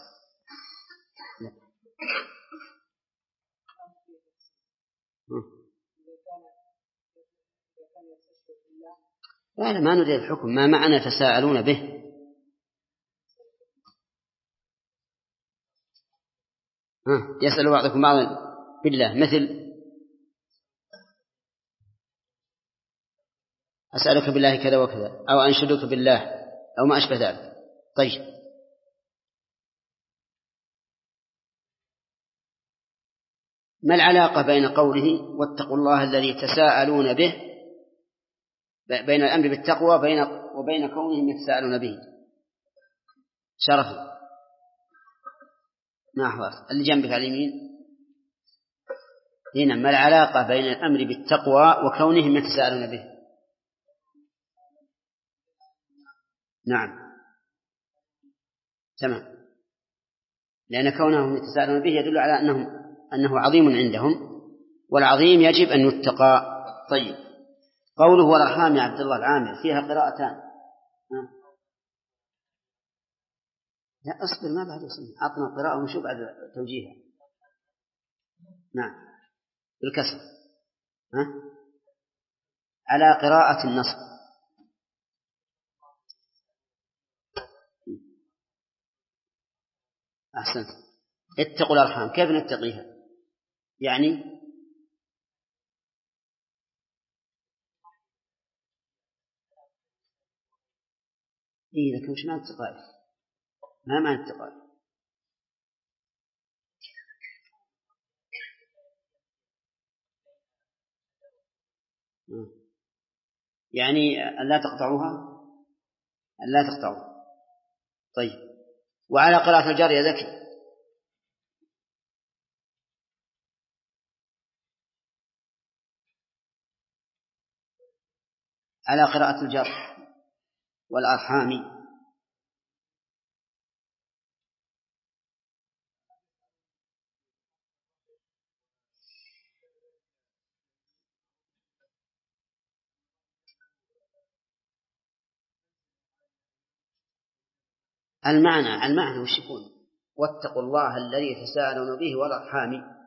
لا لا، ما نريد الحكم. ما معنى تساءلون به؟ ها، يسأل بعضكم بعضا بالله، مثل: أسألك بالله كذا وكذا، أو أنشدك بالله، أو ما أشبه ذلك. طيب، ما العلاقة بين قوله: واتقوا الله الذي تساءلون به، بين الأمر بالتقوى بين وبين كونهم يتساءلون به؟ شرفي، ما أحضر اللي جنبك على اليمين هنا. ما العلاقة بين الأمر بالتقوى وكونهم يتساءلون به؟ نعم تمام، لأن كونهم يتساءلون به يدل على أنهم أنه عظيم عندهم، والعظيم يجب أن يتقى. طيب، قوله: والأرحام يا عبد الله العامر، فيها قراءتان. لا أصبر، ما بعد اسمه، عطنا القراءة ونشوف بعد توجيهها. نعم، بالكسر. ها؟ على قراءة النصب. أحسنت. اتقوا الأرحام، كيف نتقيها يعني؟ إيه، لكن وش معنى التقاء؟ ما معنى التقاء؟ يعني أن لا تقطعوها، أن لا تقطعوها. طيب، وعلى قراءة الجر يا ذكي؟ على قراءة الجر والأرحام. المعنى المعنى وش يكون؟ واتقوا الله الذي تساءلون به والأرحام،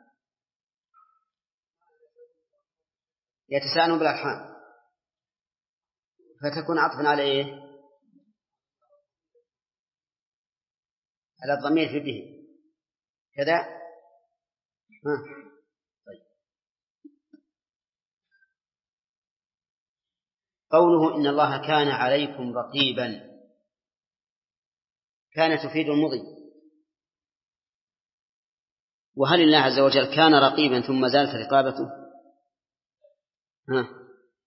يتساءلون بالأرحام، فتكون عطفا على إيه؟ على الضمير في به كذا. ها. طيب. قوله إن الله كان عليكم رقيبا، كان تفيد المضي، وهل الله عز وجل كان رقيبا ثم زالت رقابته؟ ها.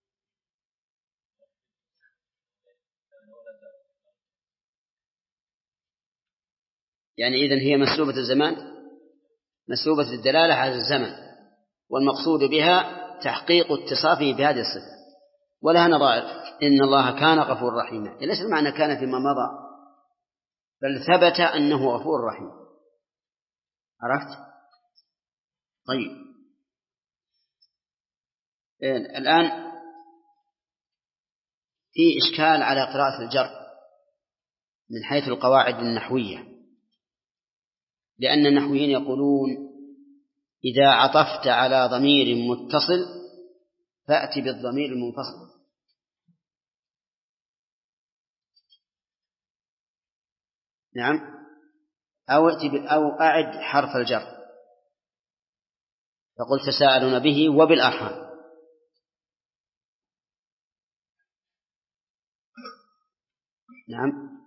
يعني إذن هي مسلوبة الزمان، مسلوبة الدلالة على الزمن، والمقصود بها تحقيق اتصافه بهذه الصفة. ولا نظائر إن الله كان غفور رحيما، ليس المعنى كان فيما مضى، بل ثبت أنه غفور رحيم. عرفت؟ طيب. الآن في إشكال على قراءة الجر من حيث القواعد النحوية، لأن النحويين يقولون إذا عطفت على ضمير متصل فأتي بالضمير المنفصل. نعم، أو أو أعد حرف الجر، فقل تساءلون به وبالأرحام. نعم.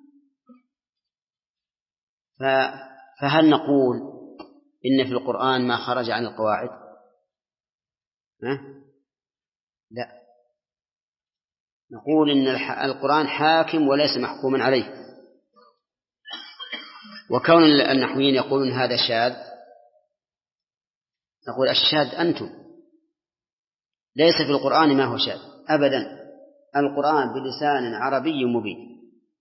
فهل نقول إن في القرآن ما خرج عن القواعد؟ ها؟ لا، نقول إن القرآن حاكم وليس محكوما عليه. وكون النحويين يقولون هذا شاذ، نقول الشاذ أنتم، ليس في القرآن ما هو شاذ أبدا، القرآن بلسان عربي مبين.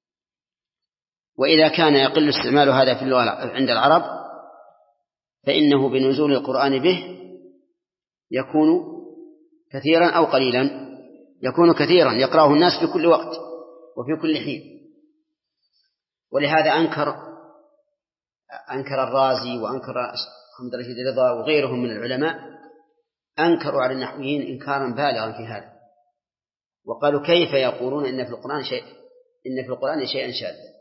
وإذا كان يقل استعمال هذا في اللغة عند العرب، فإنه بنزول القرآن به يكون كثيرا أو قليلا، يكون كثيرا يقرأه الناس في كل وقت وفي كل حين. ولهذا أنكر أنكر الرازي وأنكر حمد رشيد رضا وغيرهم من العلماء، أنكروا على النحويين إنكارا بالغا في هذا، وقالوا كيف يقولون إن في القرآن شيء إن في القرآن شيئا شاذا،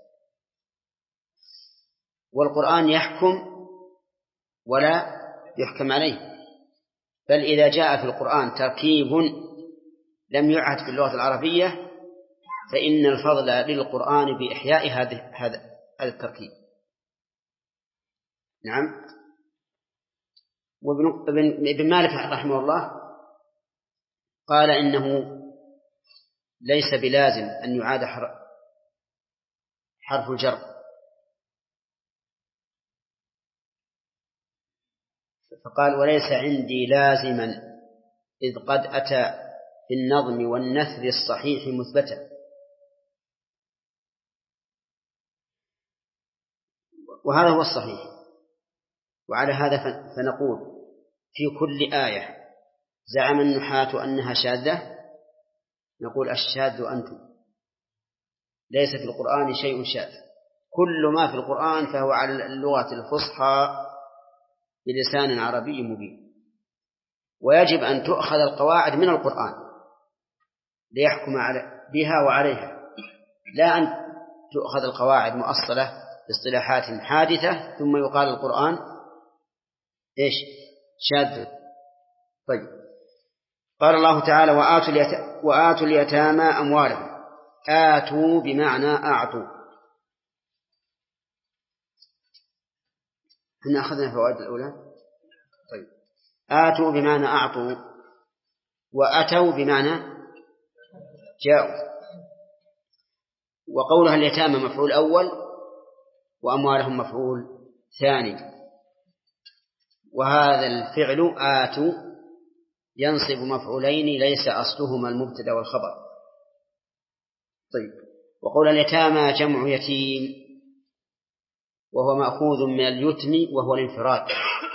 والقرآن يحكم ولا يحكم عليه. بل إذا جاء في القرآن تركيب لم يعهد في اللغة العربية فإن الفضل للقرآن بإحياء هذا هذا التركيب. نعم. وابن مالك رحمه الله قال إنه ليس بلازم أن يعاد حرف الجر، فقال وليس عندي لازما إذ قد أتى في النظم والنثر الصحيح مثبتا. وهذا هو الصحيح. وعلى هذا فنقول في كل آية زعم النحاة أنها شاذة، نقول الشاذ أنتم، ليس في القرآن شيء شاذ، كل ما في القرآن فهو على اللغة الفصحى بلسان عربي مبين. ويجب أن تؤخذ القواعد من القرآن ليحكم بها وعليها، لا أن تؤخذ القواعد مؤصلة باصطلاحات حادثة ثم يقال القرآن إيش شاذ. طيب. قال الله تعالى وآتوا, اليت... وآتوا اليتامى أموالهم. آتوا بمعنى أعطوا. هنا أخذنا الفوائد الأولى. طيب. آتوا بمعنى أعطوا، وأتوا بمعنى جاءوا. وقولها اليتامى مفعول أول وأموالهم مفعول ثاني. وهذا الفعل آتوا ينصب مفعولين ليس أصلهما المبتدأ والخبر. طيب، وقول اليتامى جمع يتيم وهو مأخوذ من اليتم وهو الانفراد،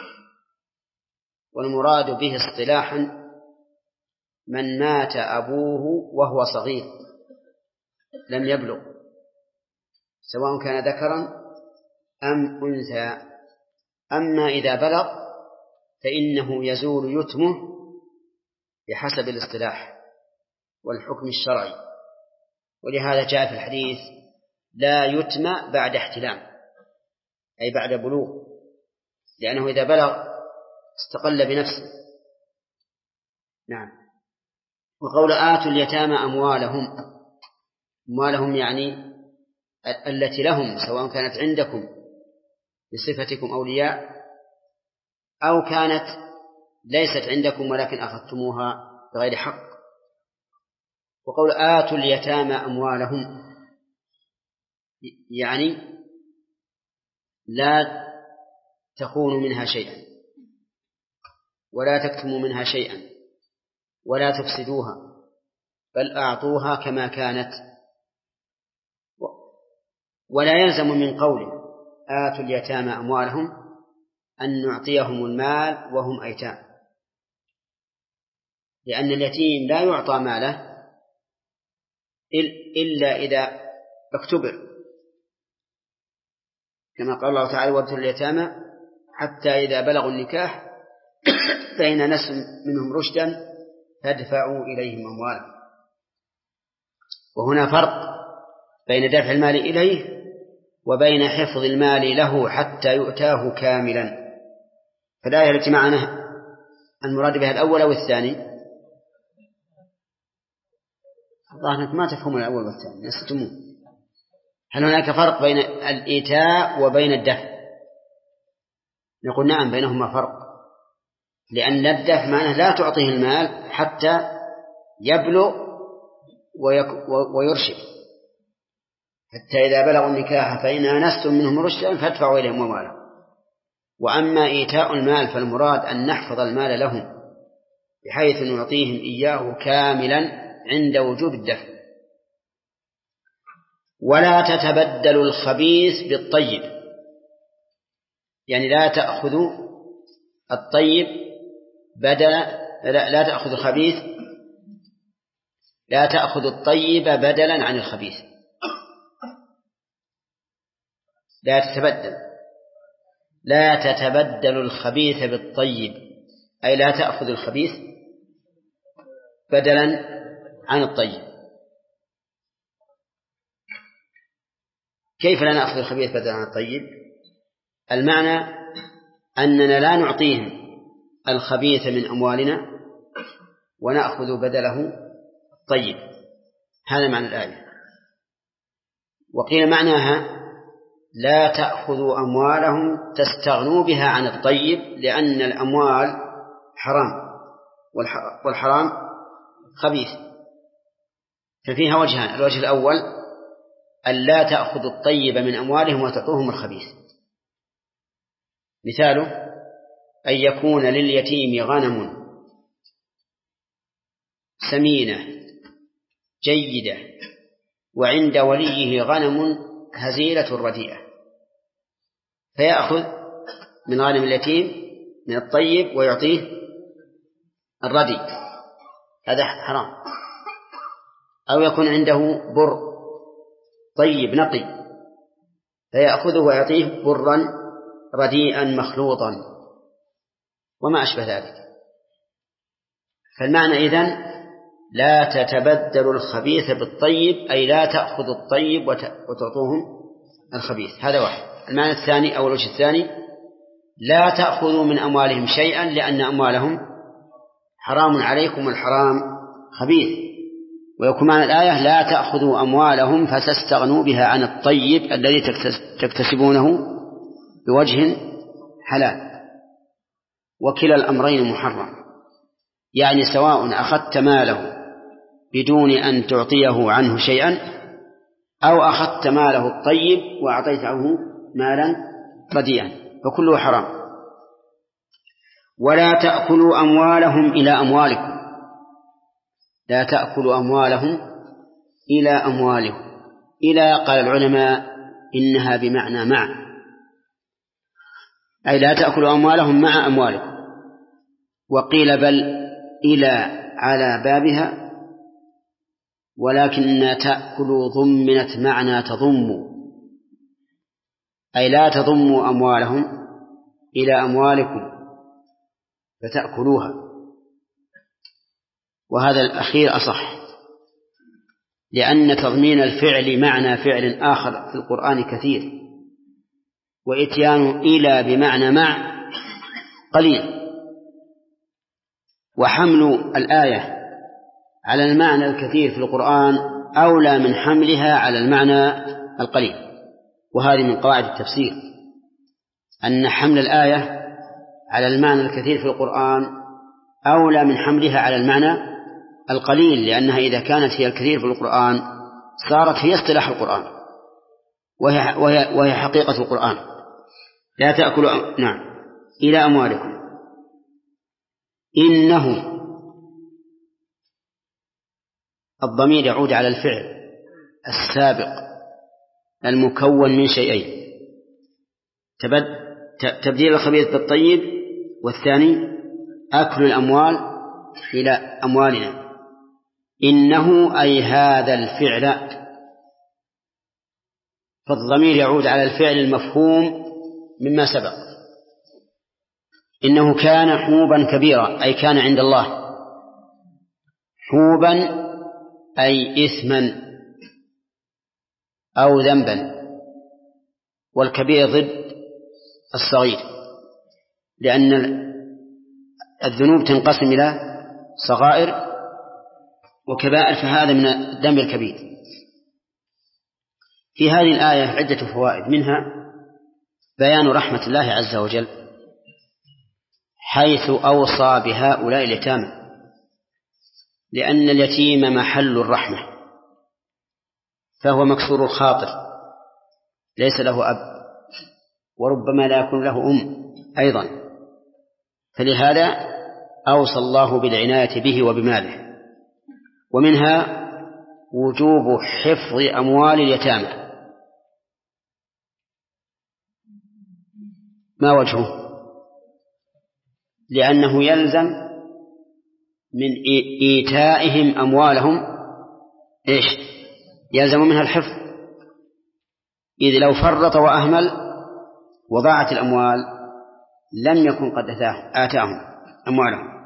والمراد به اصطلاحا من مات أبوه وهو صغير لم يبلغ، سواء كان ذكرا أم أنثى. أما إذا بلغ فإنه يزول يتمه بحسب الاصطلاح والحكم الشرعي، ولهذا جاء في الحديث لا يتم بعد احتلام، أي بعد بلوغ، لأنه إذا بلغ استقل بنفسه. نعم. وقول آتوا اليتامى أموالهم، أموالهم يعني التي لهم، سواء كانت عندكم بصفتكم أولياء أو كانت ليست عندكم ولكن أخذتموها بغير حق. وقول آتوا اليتامى أموالهم يعني لا تخونوا منها شيئا ولا تكتموا منها شيئا ولا تفسدوها، بل أعطوها كما كانت. ولا يلزم من قوله آتوا اليتامى أموالهم أن نعطيهم المال وهم أيتام، لأن اليتيم لا يعطى ماله إلا إذا اكتبر، كما قال الله تعالى وابتلوا اليتامى حتى إذا بلغوا النكاح فإن نس منهم رشدا فادفعوا إليهم أموالهم. وهنا فرق بين دفع المال إليه وبين حفظ المال له حتى يؤتاه كاملا. فالآية التي معنا المراد بها الأول أو الثاني؟ الله أنك ما تفهم الأول والثاني، نستمون. هل هناك فرق بين الإيتاء وبين الدفع؟ نقول نعم، بينهما فرق، لأن الدفع معناه لا تعطيه المال حتى يبلغ ويرشد، حتى إذا بلغوا النكاح فإن آنستم منهم رشدا فادفعوا إليهم أموالهم. وأما إيتاء المال فالمراد أن نحفظ المال لهم بحيث نعطيهم إياه كاملا عند وجوب الدفع. ولا تتبدلوا الخبيث بالطيب، يعني لا تأخذوا الطيب بدل لا, لا تأخذ الخبيث لا تأخذ الطيب بدلا عن الخبيث. لا تتبدل لا تتبدل الخبيث بالطيب، أي لا تأخذ الخبيث بدلا عن الطيب. كيف لا نأخذ الخبيث بدلا عن الطيب؟ المعنى أننا لا نعطيهم الخبيث من أموالنا ونأخذ بدله الطيب، هذا معنى الآية. وقيل معناها لا تأخذوا أموالهم تستغنوا بها عن الطيب، لأن الأموال حرام والحرام خبيث، ففيها وجهان. الوجه الأول أن لا تأخذوا الطيب من أموالهم وتعطوهم الخبيث، مثاله أن يكون لليتيم غنم سمينة جيدة وعند وليه غنم هزيلة رديئة، فيأخذ من غنم اليتيم من الطيب ويعطيه الرديء، هذا حرام. أو يكون عنده بر طيب نقي فيأخذه ويعطيه برا رديئا مخلوطا وما أشبه ذلك. فالمعنى إذن لا تتبدل الخبيث بالطيب، أي لا تأخذ الطيب وتعطوهم الخبيث، هذا واحد. المعنى الثاني أو الوجه الثاني لا تأخذوا من أموالهم شيئا لأن أموالهم حرام عليكم والحرام خبيث. ويكون معنى الآية لا تأخذوا أموالهم فتستغنوا بها عن الطيب الذي تكتسبونه بوجه حلال، وكلا الأمرين محرم. يعني سواء أخذت ماله بدون أن تعطيه عنه شيئا أو أخذت ماله الطيب وأعطيته مالا رديئا فكله حرام. ولا تأكلوا أموالهم إلى أموالكم، لا تأكلوا أموالهم إلى أموالكم. إلى قال العلماء إنها بمعنى مع، أي لا تأكلوا أموالهم مع أموالكم. وقيل بل إلى على بابها، ولكن تأكلوا ضمنت معنى تضموا، أي لا تضموا أموالهم إلى أموالكم فتأكلوها. وهذا الأخير أصح، لأن تضمين الفعل معنى فعل آخر في القرآن كثير، وإتيان إلى بمعنى مع قليل. وحمل الآية على المعنى الكثير في القرآن أولى من حملها على المعنى القليل. وهذه من قواعد التفسير أن حمل الآية على المعنى الكثير في القرآن أولى من حملها على المعنى القليل، لأنها إذا كانت هي الكثير في القرآن صارت هي اصطلاح القرآن وهي, وهي, وهي حقيقة القرآن. لا تأكلوا نعم إلى أموالكم. إنه الضمير يعود على الفعل السابق المكون من شيئين، تبديل الخبيث بالطيب، والثاني أكل الأموال إلى أموالنا. إنه أي هذا الفعل، فالضمير يعود على الفعل المفهوم مما سبق. إنه كان حوبا كبيرا أي كان عند الله، حوبا أي إثما أو ذنبا، والكبير ضد الصغير، لأن الذنوب تنقسم إلى صغائر وكبائر، فهذا من الذنب الكبير. في هذه الآية عدة فوائد، منها بيان رحمة الله عز وجل حيث أوصى بهؤلاء اليتامى، لأن اليتيم محل الرحمة، فهو مكسور الخاطر ليس له أب، وربما لا يكون له أم أيضا، فلهذا أوصى الله بالعناية به وبماله. ومنها وجوب حفظ أموال اليتامى. ما وجهه؟ لأنه يلزم من إيتائهم أموالهم إيش؟ يلزم منها الحفظ، إذ لو فرط وأهمل وضاعت الأموال لم يكن قد آتاهم أموالهم.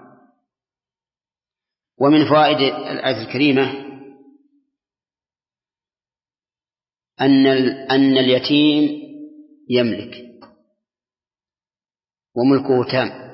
ومن فوائد الآية الكريمة أن أن اليتيم يملك وملكه تام،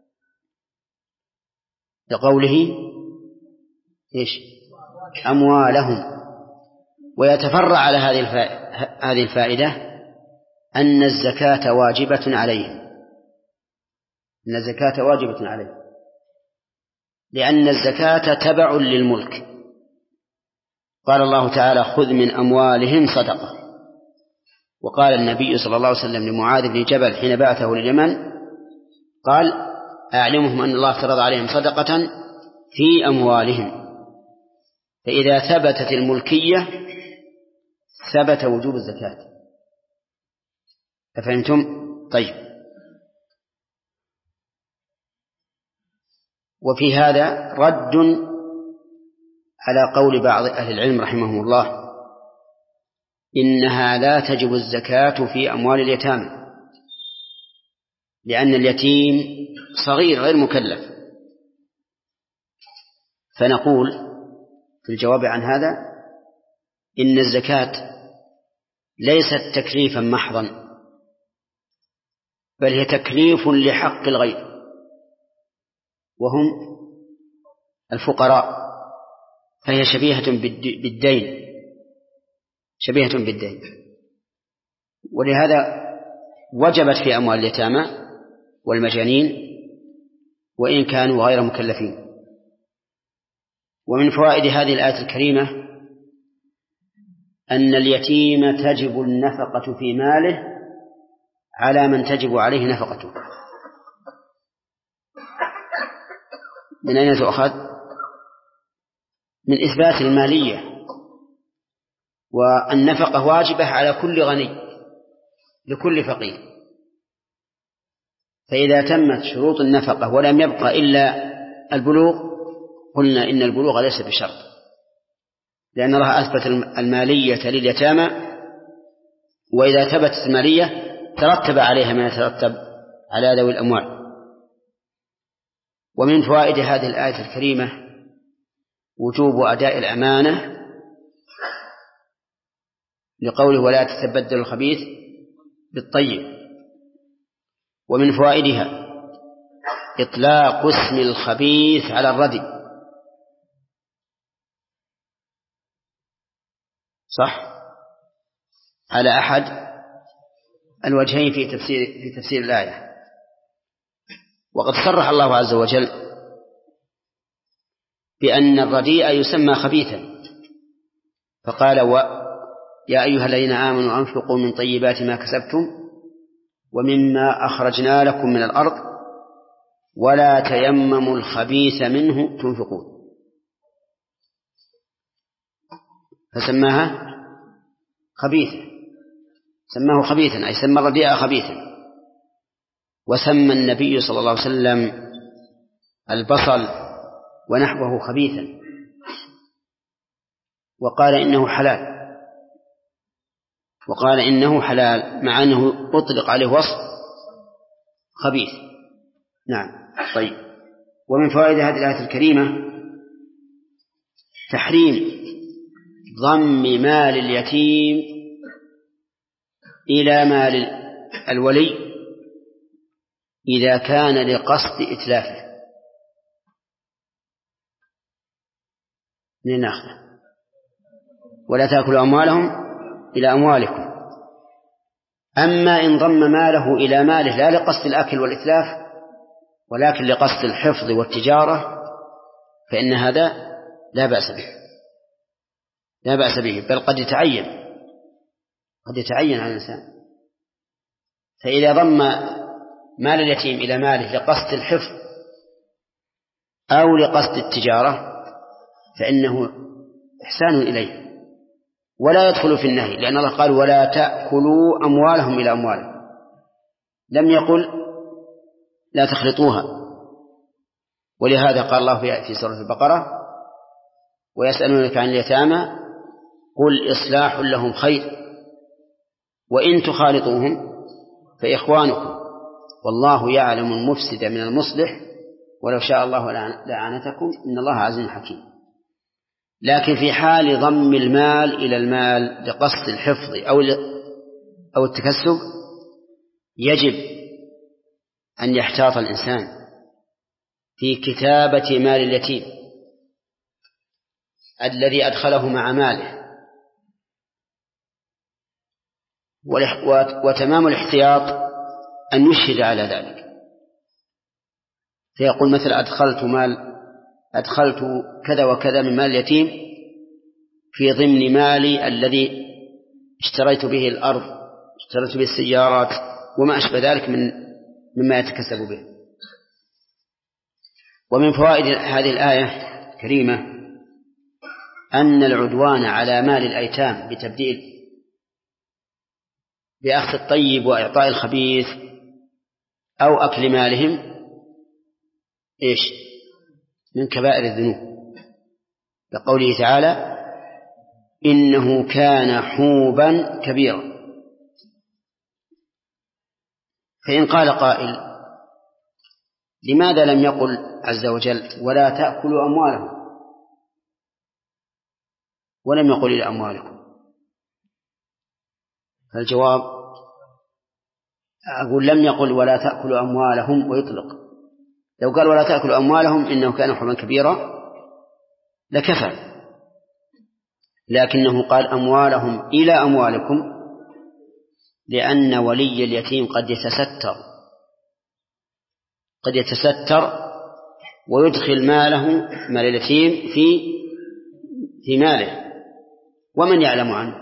لقوله إيش؟ أموالهم. ويتفرع على هذه الفائدة أن الزكاة واجبة عليهم، أن الزكاة واجبة عليهم، لأن الزكاة تبع للملك. قال الله تعالى: خذ من أموالهم صدقة. وقال النبي صلى الله عليه وسلم لمعاذ بن جبل حين بعثه لليمن قال: أعلمهم أن الله فرض عليهم صدقة في أموالهم. فإذا ثبتت الملكية ثبت وجوب الزكاة. أفهمتم؟ طيب. وفي هذا رد على قول بعض أهل العلم رحمهم الله إنها لا تجب الزكاة في أموال اليتامى، لأن اليتيم صغير غير مكلف. فنقول في الجواب عن هذا إن الزكاة ليست تكليفا محضا، بل هي تكليف لحق الغير، وهم الفقراء، فهي شبيهة بالدين، شبيهة بالدين. ولهذا وجبت في أموال اليتامى والمجانين وإن كانوا غير مكلفين. ومن فوائد هذه الآية الكريمة أن اليتيم تجب النفقة في ماله على من تجب عليه نفقته. من أين تؤخذ؟ من إثبات المالية، والنفقة واجبة على كل غني لكل فقير، فإذا تمت شروط النفقة ولم يبقى إلا البلوغ قلنا إن البلوغ ليس بشرط، لأن الله أثبت المالية لليتامى، وإذا ثبتت المالية ترتب عليها ما يترتب على ذوي الأموال. ومن فوائد هذه الآية الكريمة وجوب أداء الأمانة لقوله ولا تتبدل الخبيث بالطيب. ومن فوائدها إطلاق اسم الخبيث على الردي، صح، على أحد الوجهين في تفسير في تفسير الآية. وقد صرح الله عز وجل بأن الرديء يسمى خبيثا، فقال يا أيها الذين آمنوا أنفقوا من طيبات ما كسبتم ومما أخرجنا لكم من الأرض ولا تيمموا الخبيث منه تنفقون، فسماها خبيثة، سماه خبيثا أي سمى الرديء خبيثا. وسمى النبي صلى الله عليه وسلم البصل ونحوه خبيثا، وقال إنه حلال وقال إنه حلال مع أنه أطلق عليه وصف خبيث. نعم. طيب. ومن فوائد هذه الآية الكريمة تحريم ضم مال اليتيم إلى مال الولي إذا كان لقصد إتلافه. من ناخذه ولا تأكلوا أموالهم إلى أموالكم. أما إن ضم ماله إلى ماله لا لقصد الأكل والإتلاف ولكن لقصد الحفظ والتجارة فإن هذا لا بأس به لا بأس به بل قد يتعين قد يتعين على الإنسان. فإذا ضم مال اليتيم إلى ماله لقصد الحفظ أو لقصد التجارة فإنه إحسان إليه ولا يدخل في النهي، لأن الله قال ولا تأكلوا أموالهم إلى أموالهم، لم يقل لا تخلطوها. ولهذا قال الله في سورة البقرة ويسألونك عن اليتامى قل إصلاح لهم خير وإن تخالطوهم فإخوانكم والله يعلم المفسد من المصلح ولو شاء الله لأعنتكم إن الله عزيز حكيم. لكن في حال ضم المال إلى المال لقصد الحفظ أو أو التكسب يجب أن يحتاط الإنسان في كتابة مال اليتيم الذي أدخله مع ماله، وتمام الاحتياط أن يشهد على ذلك، فيقول مثل أدخلت مال أدخلت كذا وكذا من مال اليتيم في ضمن مالي الذي اشتريت به الأرض اشتريت به السيارات وما أشبه ذلك من مما يتكسب به. ومن فوائد هذه الآية الكريمة أن العدوان على مال الأيتام بتبديل بأخذ الطيب وإعطاء الخبيث أو أكل مالهم إيش من كبائر الذنوب، لقوله تعالى إنه كان حوبا كبيرا. فإن قال قائل لماذا لم يقل عز وجل ولا تأكلوا أموالهم ولم يقل إلى أموالكم؟ فالجواب أقول لم يقل ولا تأكلوا أموالهم ويطلق. لو قال ولا تأكلوا أموالهم إنه كان حوبا كبيرا لكفى، لكنه قال أموالهم إلى أموالكم لأن ولي اليتيم قد يتستر قد يتستر ويدخل ماله مال اليتيم في في ماله ومن يعلم عنه،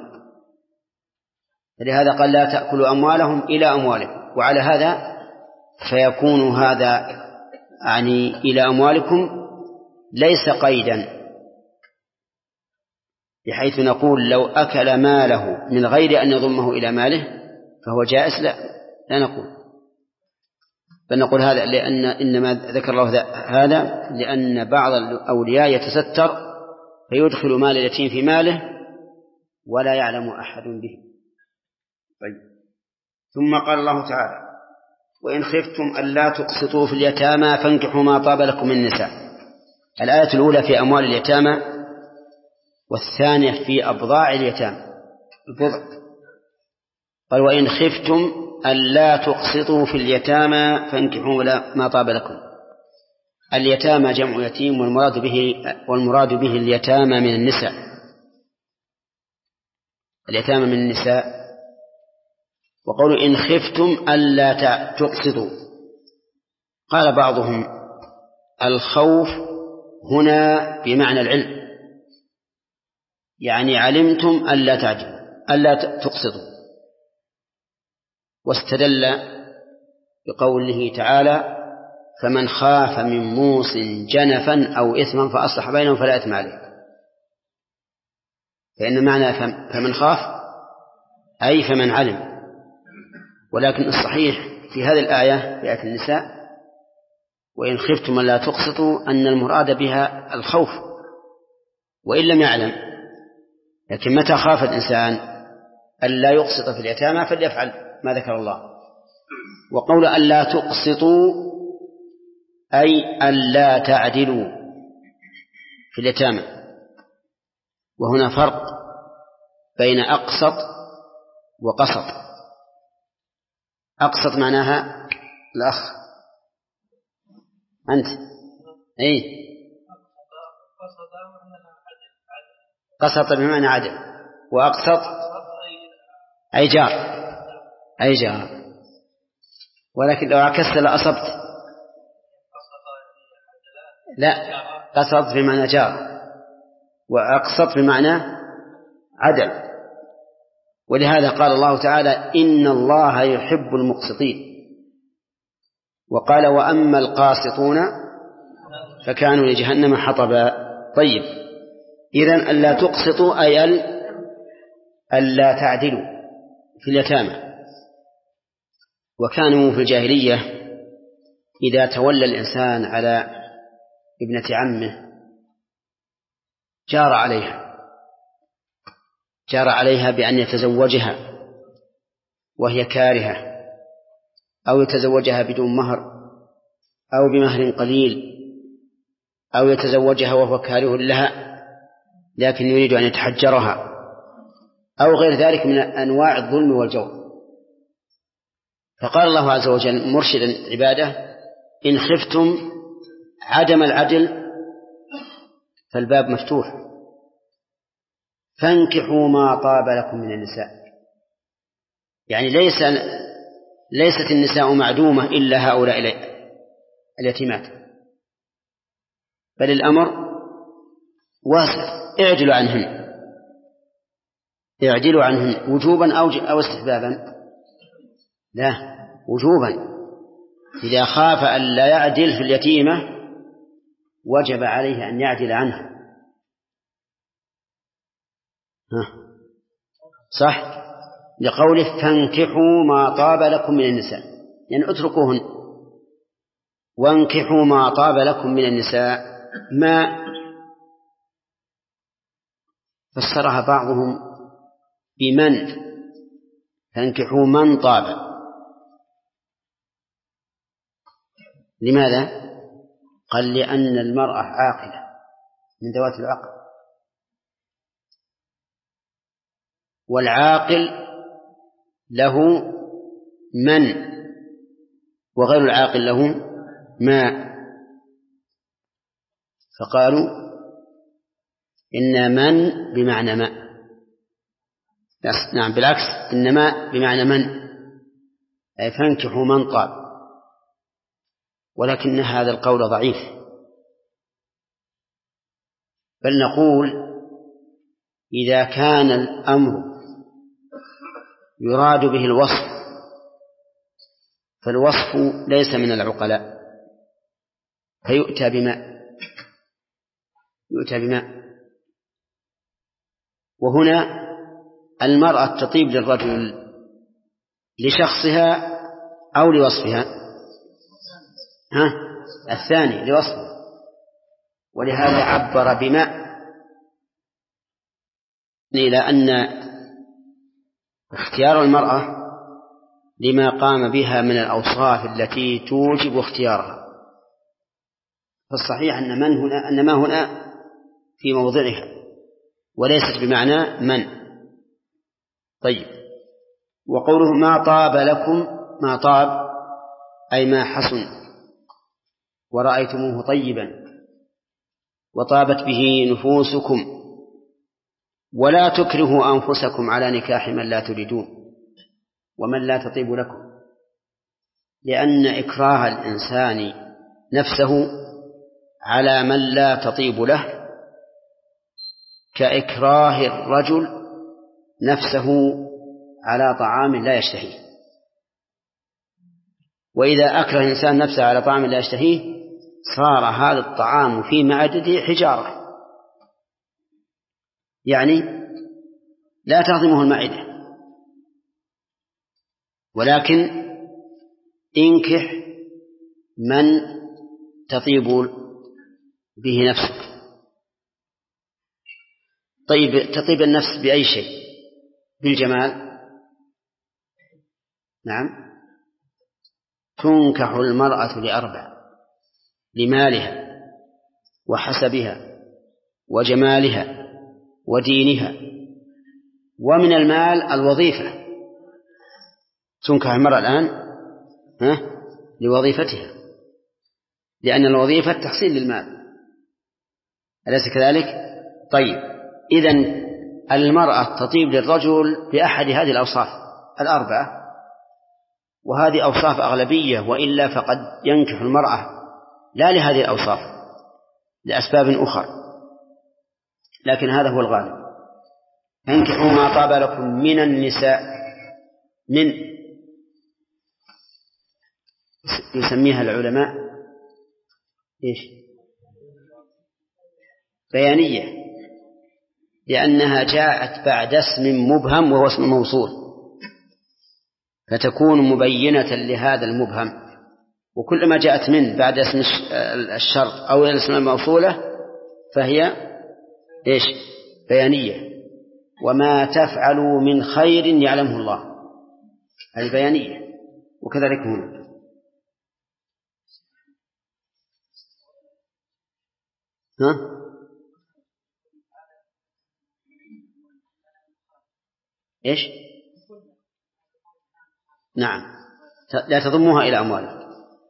فلهذا قال لا تأكلوا أموالهم إلى أموالكم. وعلى هذا فيكون هذا يعني إلى أموالكم ليس قيدا، بحيث نقول لو أكل ماله من غير أن يضمه إلى ماله فهو جائز، لا لا نقول، بل نقول هذا لأن إنما ذكر الله هذا لأن بعض الأولياء يتستر فيدخل مال اليتيم في ماله ولا يعلم أحد به. طيب. ثم قال الله تعالى وإن خفتم ألا تقسطوا في اليتامى فانكحوا ما طاب لكم من النساء. الآية الأولى في أموال اليتامى والثانية في أبضاع اليتامى البضع. قال وإن خفتم ألا تقسطوا في اليتامى فانكحوا ما طاب لكم. اليتامى جمع يتيم والمراد به والمراد به اليتامى من النساء، اليتامى من النساء. وقولوا إن خفتم ألا تقسطوا، قال بعضهم الخوف هنا بمعنى العلم، يعني علمتم ألا تعدلوا ألا تقسطوا، واستدل بقوله تعالى فمن خاف من موص جنفا أو إثما فأصلح بينهم فلا إثم عليه. فإن معنى فمن خاف أي فمن علم، ولكن الصحيح في هذه الآية في آية النساء وإن خفتم ألا تقسطوا أن المراد بها الخوف وإن لم يعلم، لكن متى خاف الإنسان ألا يقسط في اليتامى فليفعل ما ذكر الله. وقول ألا تقسطوا أي ألا تعدلوا في اليتامى، وهنا فرق بين أقسط وقسط. أقسط معناها الأخ أنت أي قسط بمعنى عدل، وأقسط أي جار أي جار، ولكن لو عكست لأصبت. لا، قسط بمعنى جار وأقسط بمعنى عدل. ولهذا قال الله تعالى إن الله يحب المقسطين، وقال وأما القاسطون فكانوا لجهنم حطبا. طيب، إذن ألا تقسطوا أي ألا تعدلوا في اليتامى. وكانوا في الجاهلية إذا تولى الإنسان على ابنة عمه جار عليها جار عليها بأن يتزوجها وهي كارهة، أو يتزوجها بدون مهر أو بمهر قليل، أو يتزوجها وهو كاره لها لكن يريد أن يتحجرها، أو غير ذلك من أنواع الظلم والجور. فقال الله عز وجل مرشدا عباده إن خفتم عدم العدل فالباب مفتوح، فانكحوا ما طاب لكم من النساء. يعني ليس ليست النساء معدومة إلا هؤلاء اليتيمات، بل الأمر واسع، اعدلوا عنهن اعدلوا عنهن وجوبا أو استحبابا. لا، وجوبا. إذا خاف أن لا يعدل في اليتيمة وجب عليه أن يعدل عنه. صح، لقوله فانكحوا ما طاب لكم من النساء، يعني اتركوهن وانكحوا ما طاب لكم من النساء. ما فسرها بعضهم بمن، فانكحوا من طاب. لماذا؟ قال لأن المرأة عاقلة من ذوات العقل، والعاقل له من وغير العاقل له ما، فقالوا إن من بمعنى ما. نعم بالعكس، إن ما بمعنى من، أي فانكحوا من طاب. ولكن هذا القول ضعيف، بل نقول إذا كان الأمر يراد به الوصف فالوصف ليس من العقلاء فيؤتى بماء يؤتى بماء وهنا المرأة تطيب للرجل لشخصها أو لوصفها؟ ها؟ الثاني لوصفه، ولهذا عبر بماء إلى أن اختيار المرأة لما قام بها من الأوصاف التي توجب اختيارها، فالصحيح أن من هنا أن ما هنا في موضعها وليست بمعنى من. طيب، وقوله ما طاب لكم، ما طاب أي ما حسن ورأيتموه طيبا وطابت به نفوسكم، ولا تكرهوا أنفسكم على نكاح من لا تريدون ومن لا تطيب لكم، لأن إكراه الإنسان نفسه على من لا تطيب له كإكراه الرجل نفسه على طعام لا يشتهيه. وإذا أكره الإنسان نفسه على طعام لا يشتهيه صار هذا الطعام في معدته حجارة، يعني لا تهضمه المعدة. ولكن انكح من تطيب به نفسك. طيب، تطيب النفس بأي شيء؟ بالجمال. نعم، تنكح المرأة لأربع: لمالها وحسبها وجمالها ودينها. ومن المال الوظيفة، تنكح المرأة الآن ها لوظيفتها، لأن الوظيفة تحصيل للمال، أليس كذلك؟ طيب، إذن المرأة تطيب للرجل بأحد هذه الأوصاف الأربعة، وهذه أوصاف أغلبية، وإلا فقد ينكح المرأة لا لهذه الأوصاف لأسباب أخرى، لكن هذا هو الغالب. انكحوا ما طاب لكم من النساء، من يسميها العلماء إيش؟ بيانية، لأنها جاءت بعد اسم مبهم وهو اسم موصول، فتكون مبينة لهذا المبهم. وكلما جاءت من بعد اسم الشرط أو الاسم الموصولة فهي إيش؟ بيانية. وما تفعلوا من خير يعلمه الله، هذه بيانية. وكذلك هنا ها؟ إيش؟ نعم، لا تضموها إلى أموالك.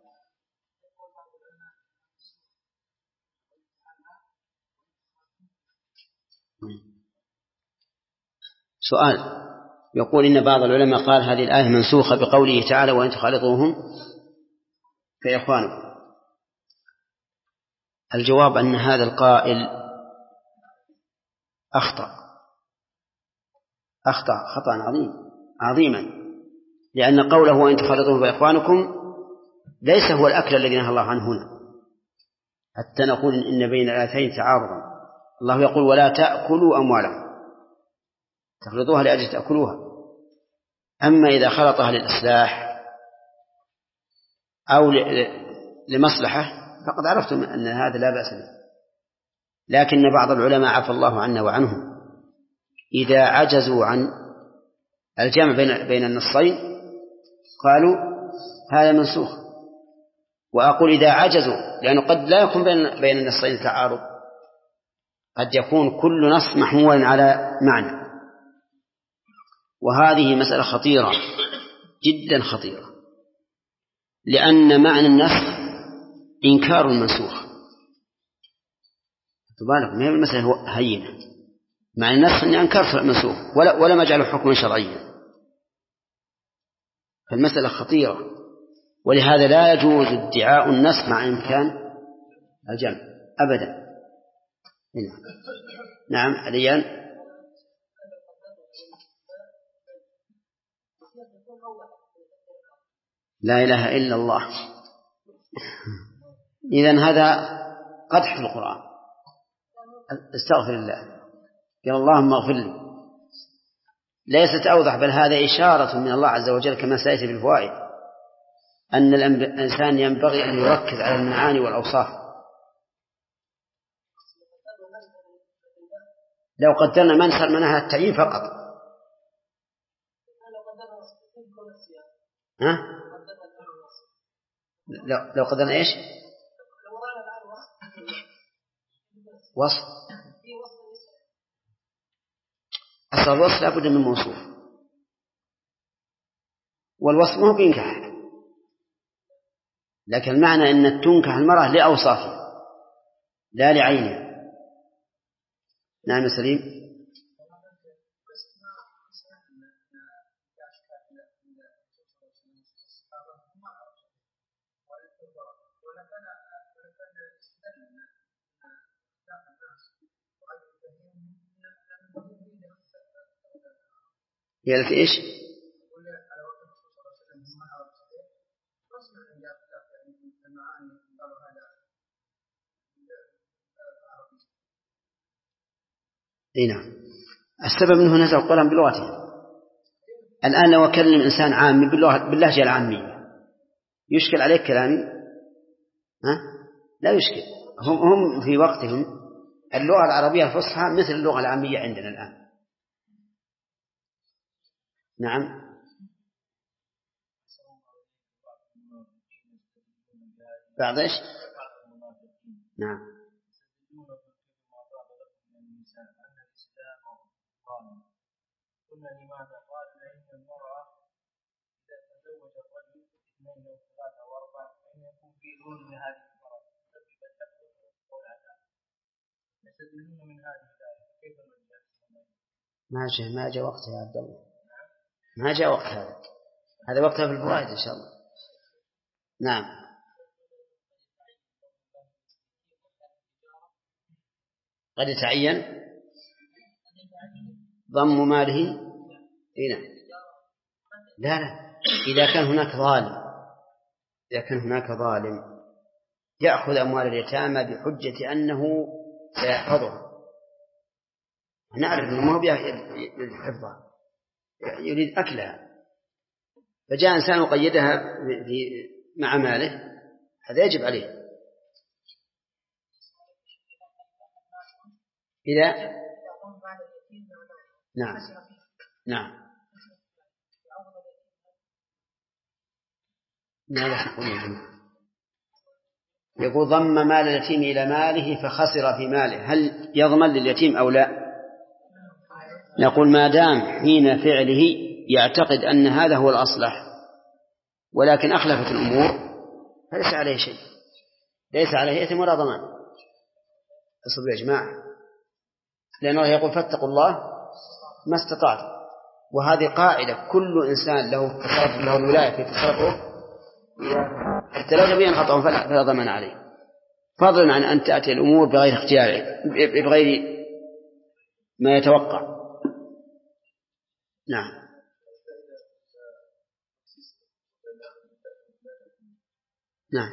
سؤال يقول إن بعض العلماء قال هذه الآية منسوخة بقوله تعالى وإن تخالطوهم فإخوانكم. الجواب أن هذا القائل أخطأ أخطأ خطأ عظيم عظيما، لأن قوله وإن تخالطوهم فإخوانكم ليس هو الأكل الذي نهى الله عنه هنا، حتى نقول إن بين الآيتين تعارضا. الله يقول ولا تأكلوا أموالهم، تخلطوها لأجل تأكلوها. أما إذا خلطها للإصلاح أو لمصلحة فقد عرفتم أن هذا لا بأس به. لكن بعض العلماء عفى الله عنا وعنهم إذا عجزوا عن الجمع بين بين النصين قالوا هذا منسوخ. وأقول إذا عجزوا، لأنه قد لا يكون بين بين النصين تعارض، قد يكون كل نص محمول على معنى، وهذه مسألة خطيرة جدا خطيرة، لأن معنى النسخ إنكار المنسوخ. تبالغ ما هي المسألة هينة، معنى النسخ أن أنكرت المنسوخ ولا ولا ما جعله حكما شرعيا، فالمسألة خطيرة. ولهذا لا يجوز ادعاء النسخ مع إمكان الجمع أبدا. نعم عليا لا إله إلا الله. إذن هذا قدح في القرآن. استغفر الله، قال اللهم اغفر لي، ليست أوضح، بل هذا إشارة من الله عز وجل كما سيأتي في الفوائد أن الإنسان ينبغي أن يركز على المعاني والأوصاف. لو قدرنا من صار منها التعيين فقط. ها؟ لو لو قدرنا إيش؟ وصف. أصل الوصف لابد من موصوف، والوصف ما هو بينكح، لكن المعنى أن تنكح المرأة لأوصافها لا لعينها. نعم سليم. يالك إيش؟ نعم. السبب منه نزع القلم بلغته. الآن لو أكلم إنسان عامي باللهجة العامية يشكل عليك كلامي؟ ها؟ لا يشكل. هم هم في وقتهم اللغة العربية الفصحى مثل اللغة العامية عندنا الآن. نعم. بعض إيش؟ نعم. قلنا لماذا؟ قال لأن المرأة إذا تزوج الرجل اثنين أو ثلاثة أو أربعة فإن يكون في ظلم لهذه المرأة تسبب الحقد والعذاب. يستدلون من هذه الآية. كيف نجاز؟ ما جاء ما جاء وقتها يا عبد الله، ما جاء وقت هذا، هذا وقتها في الفوائد إن شاء الله. نعم. قد يتعين ضم ماله هنا. لا لا، إذا كان هناك ظالم، إذا كان هناك ظالم يأخذ أموال اليتامى بحجة أنه سيحفظها، نعرف أنه ما هو بحفظها، يريد أكلها، فجاء إنسان وقيدها مع ماله، هذا يجب عليه. إذا نعم نعم ماذا يقول ضم مال اليتيم إلى ماله فخسر في ماله، هل يضمن لليتيم أو لا؟ نقول ما دام حين فعله يعتقد أن هذا هو الأصلح ولكن أخلفت الأمور فليس عليه شيء، ليس عليه إثم ولا ضمان. اصبروا يا جماعة، لأنه يقول فاتقوا الله ما استطعتم، وهذه قاعدة كل إنسان له تصرف له الولاية في تصرفه حتى لو لم ينخطئ فلا, فلا ضمان عليه، فضلا عن أن تأتي الأمور بغير اختياره بغير ما يتوقع. نعم. نعم.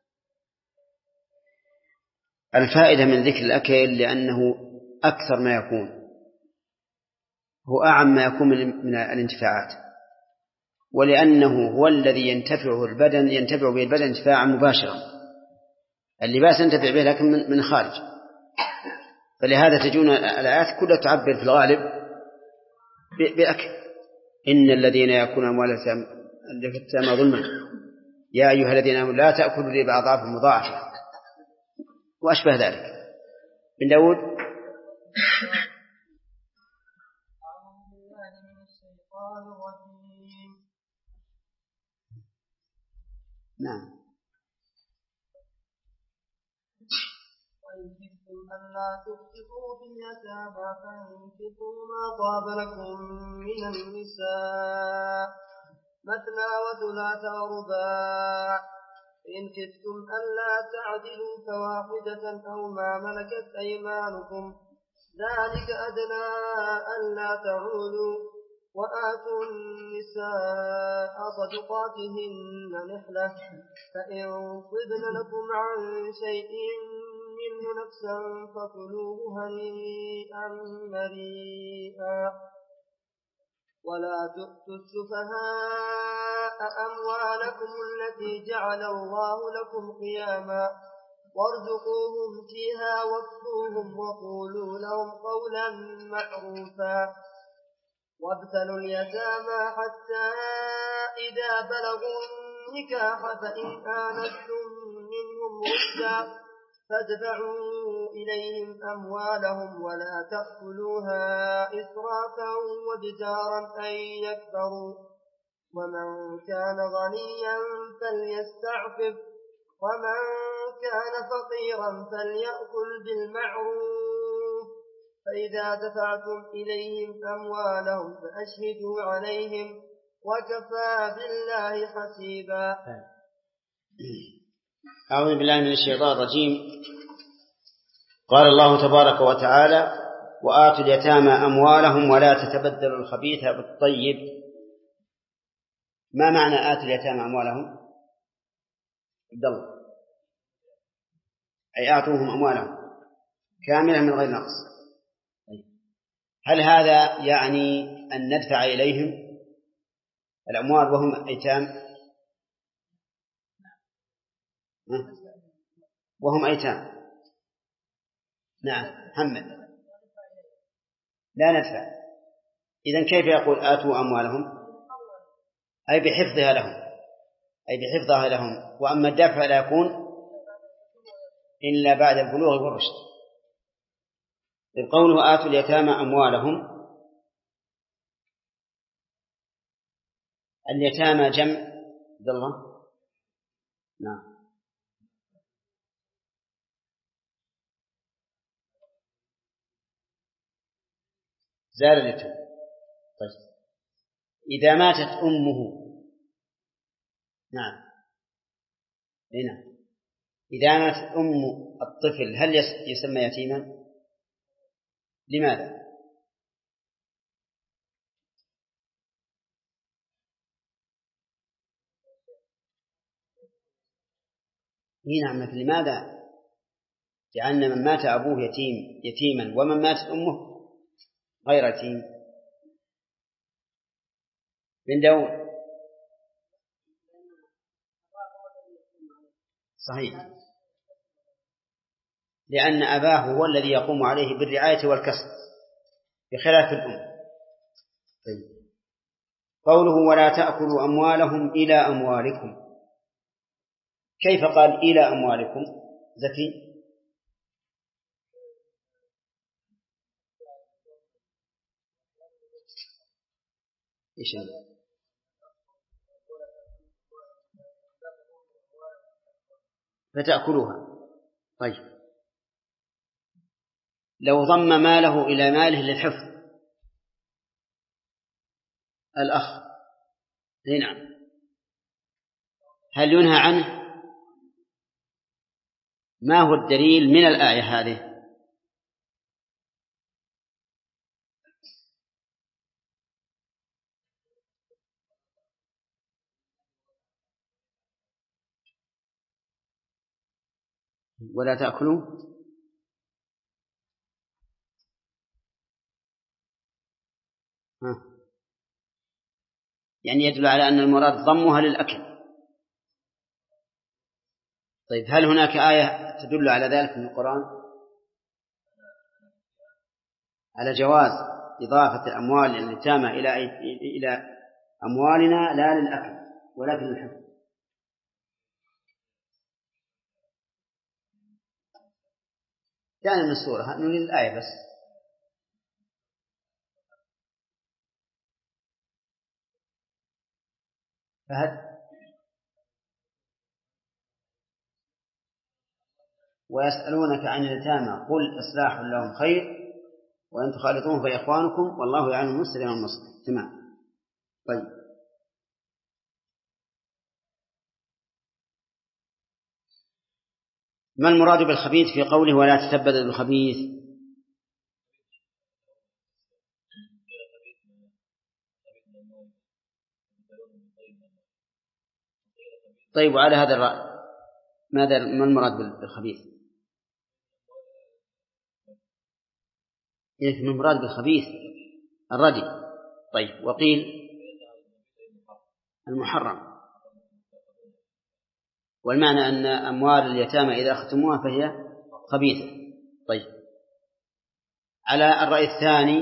الفائدة من ذكر الأكل لأنه أكثر ما يكون، هو أعم ما يكون من الانتفاعات، ولأنه هو الذي ينتفع البدن ينتفع به البدن انتفاعا مباشرا، اللباس ينتفع به لكن من خارج، فلهذا تجون الآيات كلها تعبر في الغالب بأكل. إن الذين يأكلون أموال اليتامى ظلما يا أيها الذين آمنوا لا تأكلوا الربا أضعافا مضاعفة وأشبه ذلك. بن داود. نعم. وإن خفتم ألا تقسطوا في اليتامى فانكحوا ما طاب لكم من النساء مثنى وثلاث ورباع، إن خفتم ألا تعدلوا فواحدة أو ما ملكت أيمانكم ذلك أدنى ألا تعولوا، وآتوا النساء صدقاتهن نحلة فإن طبن لكم عن شيء منه نفسا فكلوه هنيئا مريئا ولا تؤتوا السفهاء أموالكم التي جعل الله لكم قياما وارزقوهم فيها واكسوهم وقولوا لهم قولا معروفا وابتلوا اليتامى حتى إذا بلغوا النكاح فإن آنستم منهم رشدا فادفعوا إليهم أموالهم ولا تأكلوها إسرافا وبدارا أن يكبروا ومن كان غنيا فليستعفف ومن كان فقيرا فليأكل بالمعروف فإذا دفعتم إليهم أموالهم فأشهدوا عليهم وكفى بالله حسيبا. أعوذ بالله من الشيطان الرجيم. قال الله تبارك وتعالى وآتوا اليتامى أموالهم ولا تتبدلوا الخبيث بالطيب. ما معنى آتوا اليتامى أموالهم؟ عبد الله. أي آتوهم أموالهم كاملة من غير نقص. هل هذا يعني أن ندفع إليهم الأموال وهم أيتام؟ وهم أيتام. نعم محمد. لا ندفع. إذن كيف يقول آتوا أموالهم؟ أي بحفظها لهم أي بحفظها لهم وأما الدفع لا يكون إلا بعد البلوغ والرشد. قوله آتوا اليتامى أموالهم، اليتامى جمع عبد الله. نعم زال اليتيم. طيب إذا ماتت أمه. نعم هنا إذا ماتت أم الطفل هل يسمى يتيما؟ لماذا؟ نعم لماذا؟ لأن من مات أبوه يتيم يتيما ومن ماتت أمه غير يتيم. بن داود. صحيح لأن أباه هو الذي يقوم عليه بالرعاية والكسب بخلاف الأم. طيب. قوله ولا تأكلوا أموالهم إلى أموالكم، كيف قال إلى أموالكم؟ زكي إيش هذا؟ فتأكلوها. طيب لو ضم ماله إلى ماله للحفظ الأخ نعم هل ينهى عنه؟ ما هو الدليل من الآية هذه؟ ولا تأكلوا ها. يعني يدل على أن المراد ضمها للأكل. طيب هل هناك آية تدل على ذلك من القرآن على جواز إضافة الأموال اليتامى إلى إلى أموالنا لا للأكل ولكن للحفظ؟ كان من السورة نريد الآية بس. فهد ويسألونك عن اليتامى قل إصلاح لهم خير وإن تخالطوهم فإخوانكم والله يعلم المفسد من المصلح. تمام. طيب ما المراد بالخبيث في قوله ولا تتبدل الخبيث؟ طيب، وعلى هذا الرأي ماذا ما المراد بالخبيث؟ إذن المراد بالخبيث الردي. طيب، وقيل المحرم، والمعنى أن أموال اليتامى إذا أخذتموها فهي خبيثة. طيب، على الرأي الثاني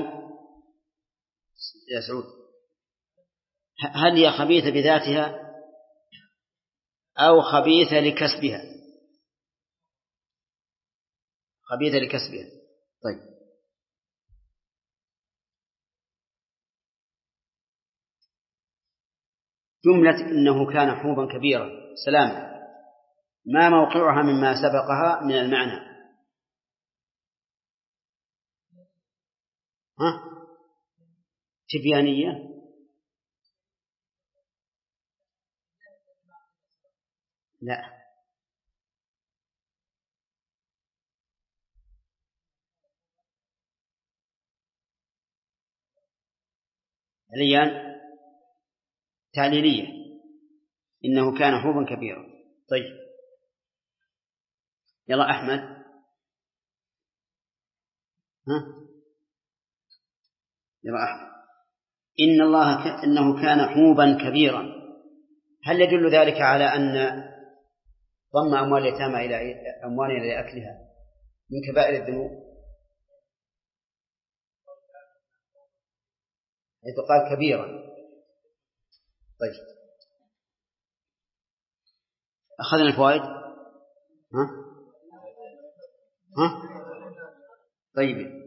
يا سعود، هل هي خبيثة بذاتها أو خبيثة لكسبها؟ خبيثة لكسبها. طيب، جملة إنه كان حوبا كبيرا سلام، ما موقعها مما سبقها من المعنى؟ ها؟ تبيانية؟ لا، عليان تعليلية، إنه كان حوبا كبيرا. طيب، يلا أحمد. ها؟ يلا أحمد. إن الله ك... إنه كان حوبا كبيرا، هل يدل ذلك على أن ضم أموال اليتامى إلى أموالنا لأكلها من كبائر الذنوب؟ حيث قال كبيرا. طيب، أخذنا الفوائد. ها؟ ها؟ طيب،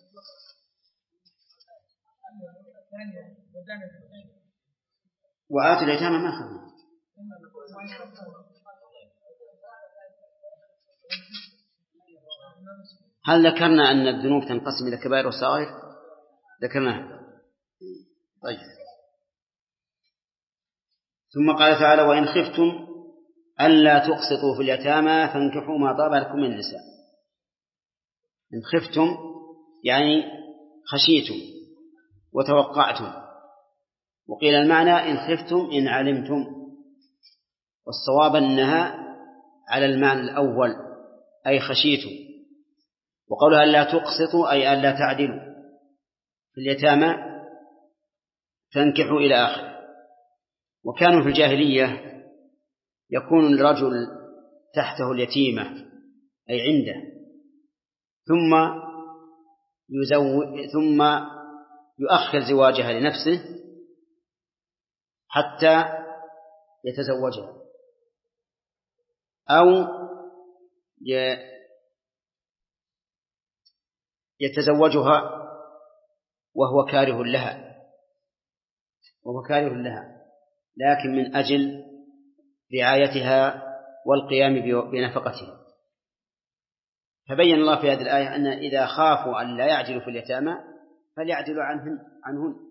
وآتوا اليتامى ما أخذنا. هل ذكرنا أن الذنوب تنقسم إلى كبائر وصغائر؟ ذكرناها. طيب، ثم قال تعالى: وإن خفتم ألا تقسطوا في اليتامى فانكحوا ما طاب لكم من النساء. إن خفتم يعني خشيتم وتوقعتم، وقيل المعنى إن خفتم إن علمتم، والصواب أنها على المعنى الأول أي خشيتم، وقولها ألا تقسطوا أي ألا تعدلوا في اليتامى فانكحوا إلى آخر. وكانوا في الجاهلية يكون الرجل تحته اليتيمة أي عنده، ثم يزوج ثم يؤخر زواجها لنفسه حتى يتزوجها، أو يتزوجها وهو كاره لها وهو كاره لها لكن من أجل رعايتها والقيام بنفقتها. فبين الله في هذه الآية أن إذا خافوا أن لا يعجلوا في اليتامى فليعجلوا عنهن عنهن